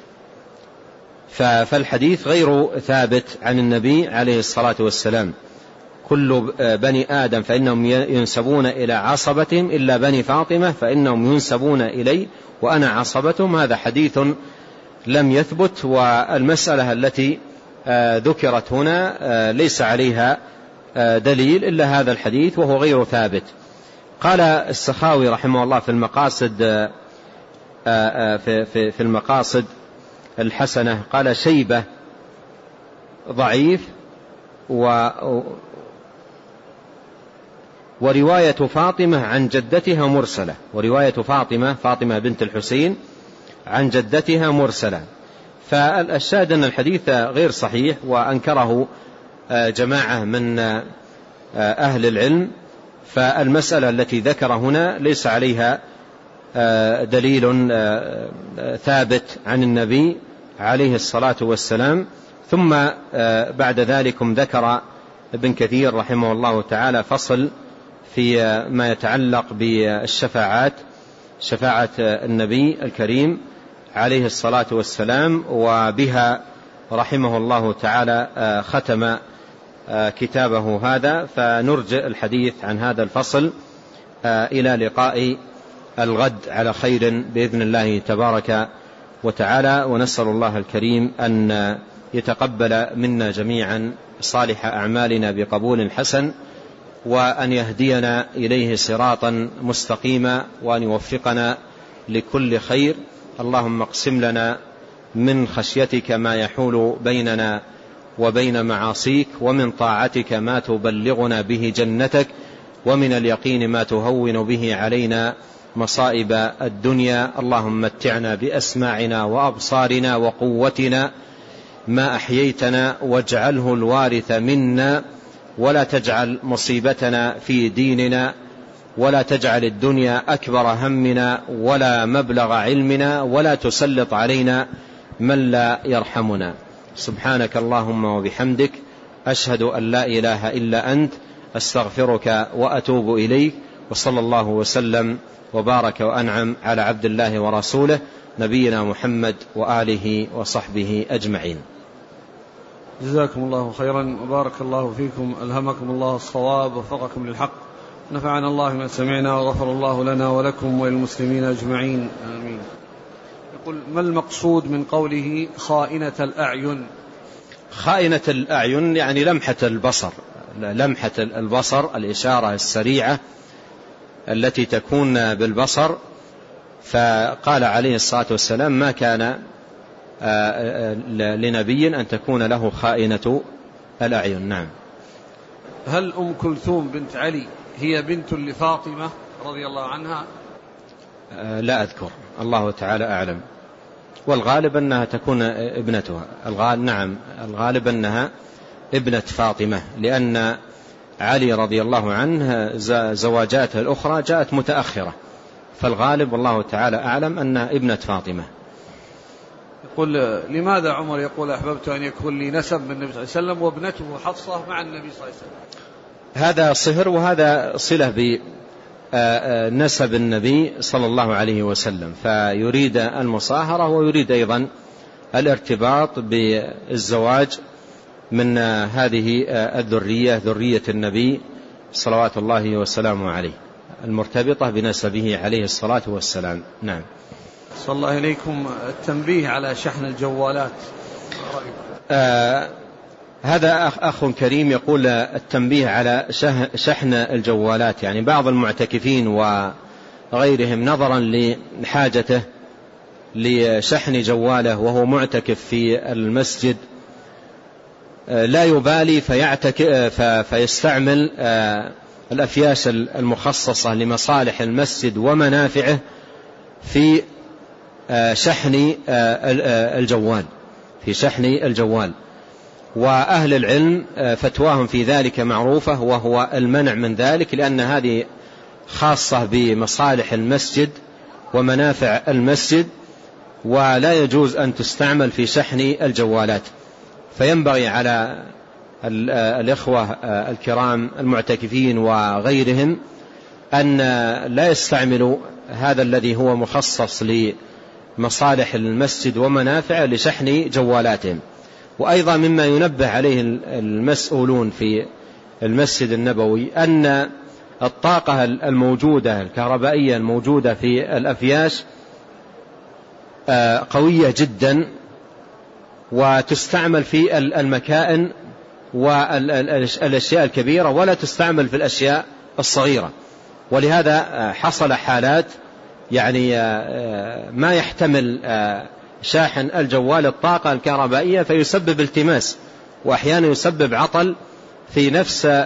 فالحديث غير ثابت عن النبي عليه الصلاة والسلام. كل بني آدم فإنهم ينسبون إلى عصبتهم إلا بني فاطمة فإنهم ينسبون إلي وأنا عصبتهم. هذا حديث لم يثبت، والمسألة التي ذكرت هنا ليس عليها دليل إلا هذا الحديث وهو غير ثابت. قال السخاوي رحمه الله في المقاصد في في المقاصد الحسنة، قال: شيبة ضعيف، و ورواية فاطمة عن جدتها مرسلة، ورواية فاطمة فاطمة بنت الحسين عن جدتها مرسلة. فالشاهد أن الحديث غير صحيح، وأنكره جماعة من أهل العلم. فالمسألة التي ذكر هنا ليس عليها دليل ثابت عن النبي عليه الصلاة والسلام. ثم بعد ذلك ذكر ابن كثير رحمه الله تعالى فصل في ما يتعلق بالشفاعات، شفاعة النبي الكريم عليه الصلاة والسلام، وبها رحمه الله تعالى ختم كتابه هذا. فنرجع الحديث عن هذا الفصل إلى لقاء الغد على خير بإذن الله تبارك وتعالى، ونسأل الله الكريم أن يتقبل منا جميعا صالح أعمالنا بقبول حسن، وأن يهدينا إليه صراطا مستقيما، وأن يوفقنا لكل خير. اللهم اقسم لنا من خشيتك ما يحول بيننا وبين معاصيك، ومن طاعتك ما تبلغنا به جنتك، ومن اليقين ما تهون به علينا مصائب الدنيا. اللهم متعنا بأسماعنا وأبصارنا وقوتنا ما أحييتنا، واجعله الوارث منا، ولا تجعل مصيبتنا في ديننا، ولا تجعل الدنيا أكبر همنا ولا مبلغ علمنا، ولا تسلط علينا من لا يرحمنا. سبحانك اللهم وبحمدك، أشهد أن لا إله إلا أنت، أستغفرك وأتوب إليك. وصلى الله وسلم وبارك وأنعم على عبد الله ورسوله نبينا محمد وآله وصحبه أجمعين. جزاكم الله خيرا وبارك الله فيكم، ألهمكم الله الصواب ووفقكم للحق، نفعنا الله ما سمعنا وغفر الله لنا ولكم وللمسلمين أجمعين، آمين. يقول: ما المقصود من قوله خائنة الأعين؟ خائنة الأعين يعني لمحة البصر، لمحة البصر، الإشارة السريعة التي تكون بالبصر. فقال عليه الصلاة والسلام: ما كان لنبي أن تكون له خائنة الأعين. نعم. هل أم كلثوم بنت علي هي بنت لفاطمة رضي الله عنها؟ لا أذكر، الله تعالى أعلم، والغالب أنها تكون ابنتها. الغالب نعم الغالب أنها ابنة فاطمة، لأن علي رضي الله عنه زواجاته الأخرى جاءت متأخرة، فالغالب والله تعالى أعلم أنها ابنة فاطمة. يقول لماذا عمر يقول أحببت أن يكون لي نسب من النبي صلى الله عليه وسلم وابنته حفصة مع النبي صلى الله عليه وسلم؟ هذا صهر، وهذا صلة بنسب النبي صلى الله عليه وسلم، فيريد المصاهرة ويريد أيضا الارتباط بالزواج من هذه الذرية، ذرية النبي صلوات الله وسلامه عليه، المرتبطة بنسبه عليه الصلاة والسلام. نعم. صلى الله إليكم، التنبيه على شحن الجوالات. آه هذا أخ, أخ كريم يقول التنبيه على شحن الجوالات، يعني بعض المعتكفين وغيرهم نظرا لحاجته لشحن جواله وهو معتكف في المسجد لا يبالي فيعتك فيستعمل الأفياس المخصصة لمصالح المسجد ومنافعه في شحن الجوال في شحن الجوال وأهل العلم فتواهم في ذلك معروفة، وهو المنع من ذلك، لأن هذه خاصة بمصالح المسجد ومنافع المسجد، ولا يجوز أن تستعمل في شحن الجوالات. فينبغي على الإخوة الكرام المعتكفين وغيرهم أن لا يستعملوا هذا الذي هو مخصص لمصالح المسجد ومنافعه لشحن جوالاتهم. وأيضا مما ينبه عليه المسؤولون في المسجد النبوي أن الطاقة الموجودة الكهربائية الموجودة في الأفياش قوية جدا، وتستعمل في المكائن والأشياء الكبيرة ولا تستعمل في الأشياء الصغيرة، ولهذا حصل حالات يعني ما يحتمل شاحن الجوال الطاقة الكهربائية فيسبب التماس، وأحيانا يسبب عطل في نفس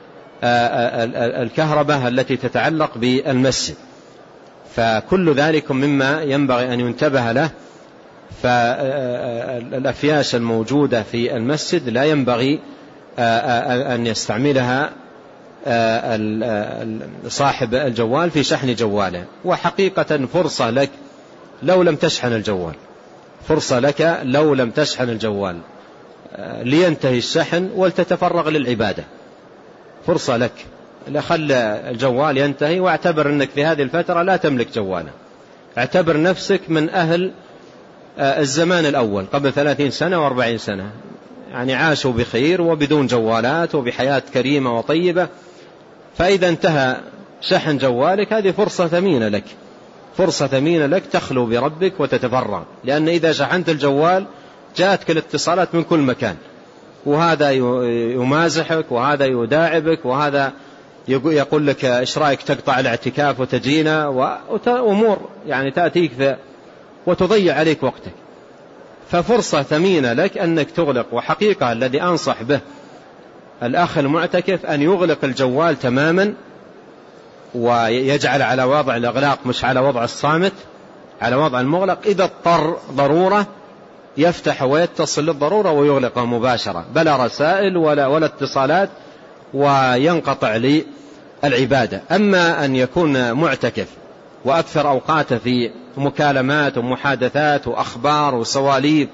الكهرباء التي تتعلق بالمسجد. فكل ذلك مما ينبغي أن ينتبه له. فالأفياس الموجودة في المسجد لا ينبغي أن يستعملها صاحب الجوال في شحن جواله. وحقيقة فرصة لك لو لم تشحن الجوال، فرصة لك لو لم تشحن الجوال لينتهي الشحن ولتتفرغ للعبادة، فرصة لك، لخل الجوال ينتهي، واعتبر أنك في هذه الفترة لا تملك جوالا، اعتبر نفسك من أهل الزمان الأول قبل ثلاثين سنة وأربعين سنة، يعني عاشوا بخير وبدون جوالات وبحياة كريمة وطيبة. فإذا انتهى شحن جوالك هذه فرصة ثمينة لك، فرصة ثمينة لك تخلو بربك وتتفرغ، لأن إذا شحنت الجوال جاءتك الاتصالات من كل مكان، وهذا يمازحك وهذا يداعبك وهذا يقول لك إيش رأيك تقطع الاعتكاف وتجينا، وأمور يعني تأتيك وتضيع عليك وقتك. ففرصة ثمينة لك أنك تغلق. وحقيقة الذي أنصح به الأخ المعتكف أن يغلق الجوال تماما ويجعل على وضع الإغلاق مش على وضع الصامت، على وضع المغلق. إذا اضطر ضرورة يفتح ويتصل للضرورة ويغلقه مباشرة، بلا رسائل ولا, ولا اتصالات، وينقطع للعبادة. أما أن يكون معتكف وأكثر أوقاته في مكالمات ومحادثات وأخبار وسواليف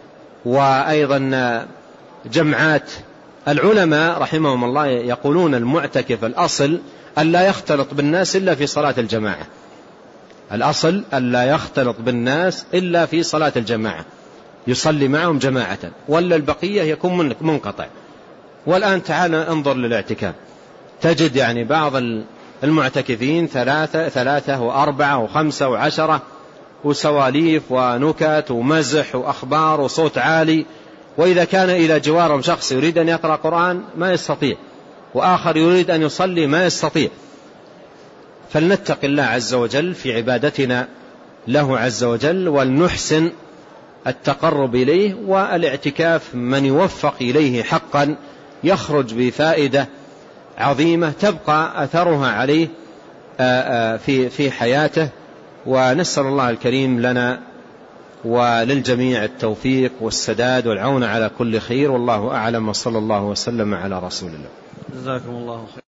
وأيضا جمعات، العلماء رحمهم الله يقولون المعتكف الأصل أن لا يختلط بالناس إلا في صلاة الجماعة، الأصل أن لا يختلط بالناس إلا في صلاة الجماعة، يصلي معهم جماعة، ولا البقية يكون منقطع. والآن تعال انظر للاعتكاف، تجد يعني بعض المعتكفين ثلاثة, ثلاثة وأربعة وخمسة وعشرة، وسواليف ونكت ومزح وأخبار وصوت عالي، وإذا كان إلى جوارهم شخص يريد أن يقرأ قرآن ما يستطيع، وآخر يريد أن يصلي ما يستطيع. فلنتق الله عز وجل في عبادتنا له عز وجل، ولنحسن التقرب إليه. والاعتكاف من يوفق إليه حقا يخرج بفائدة عظيمة تبقى أثرها عليه في في حياته. ونسأل الله الكريم لنا وللجميع التوفيق والسداد والعون على كل خير، والله أعلم، وصلى الله وسلم على رسول الله. جزاكم الله خير.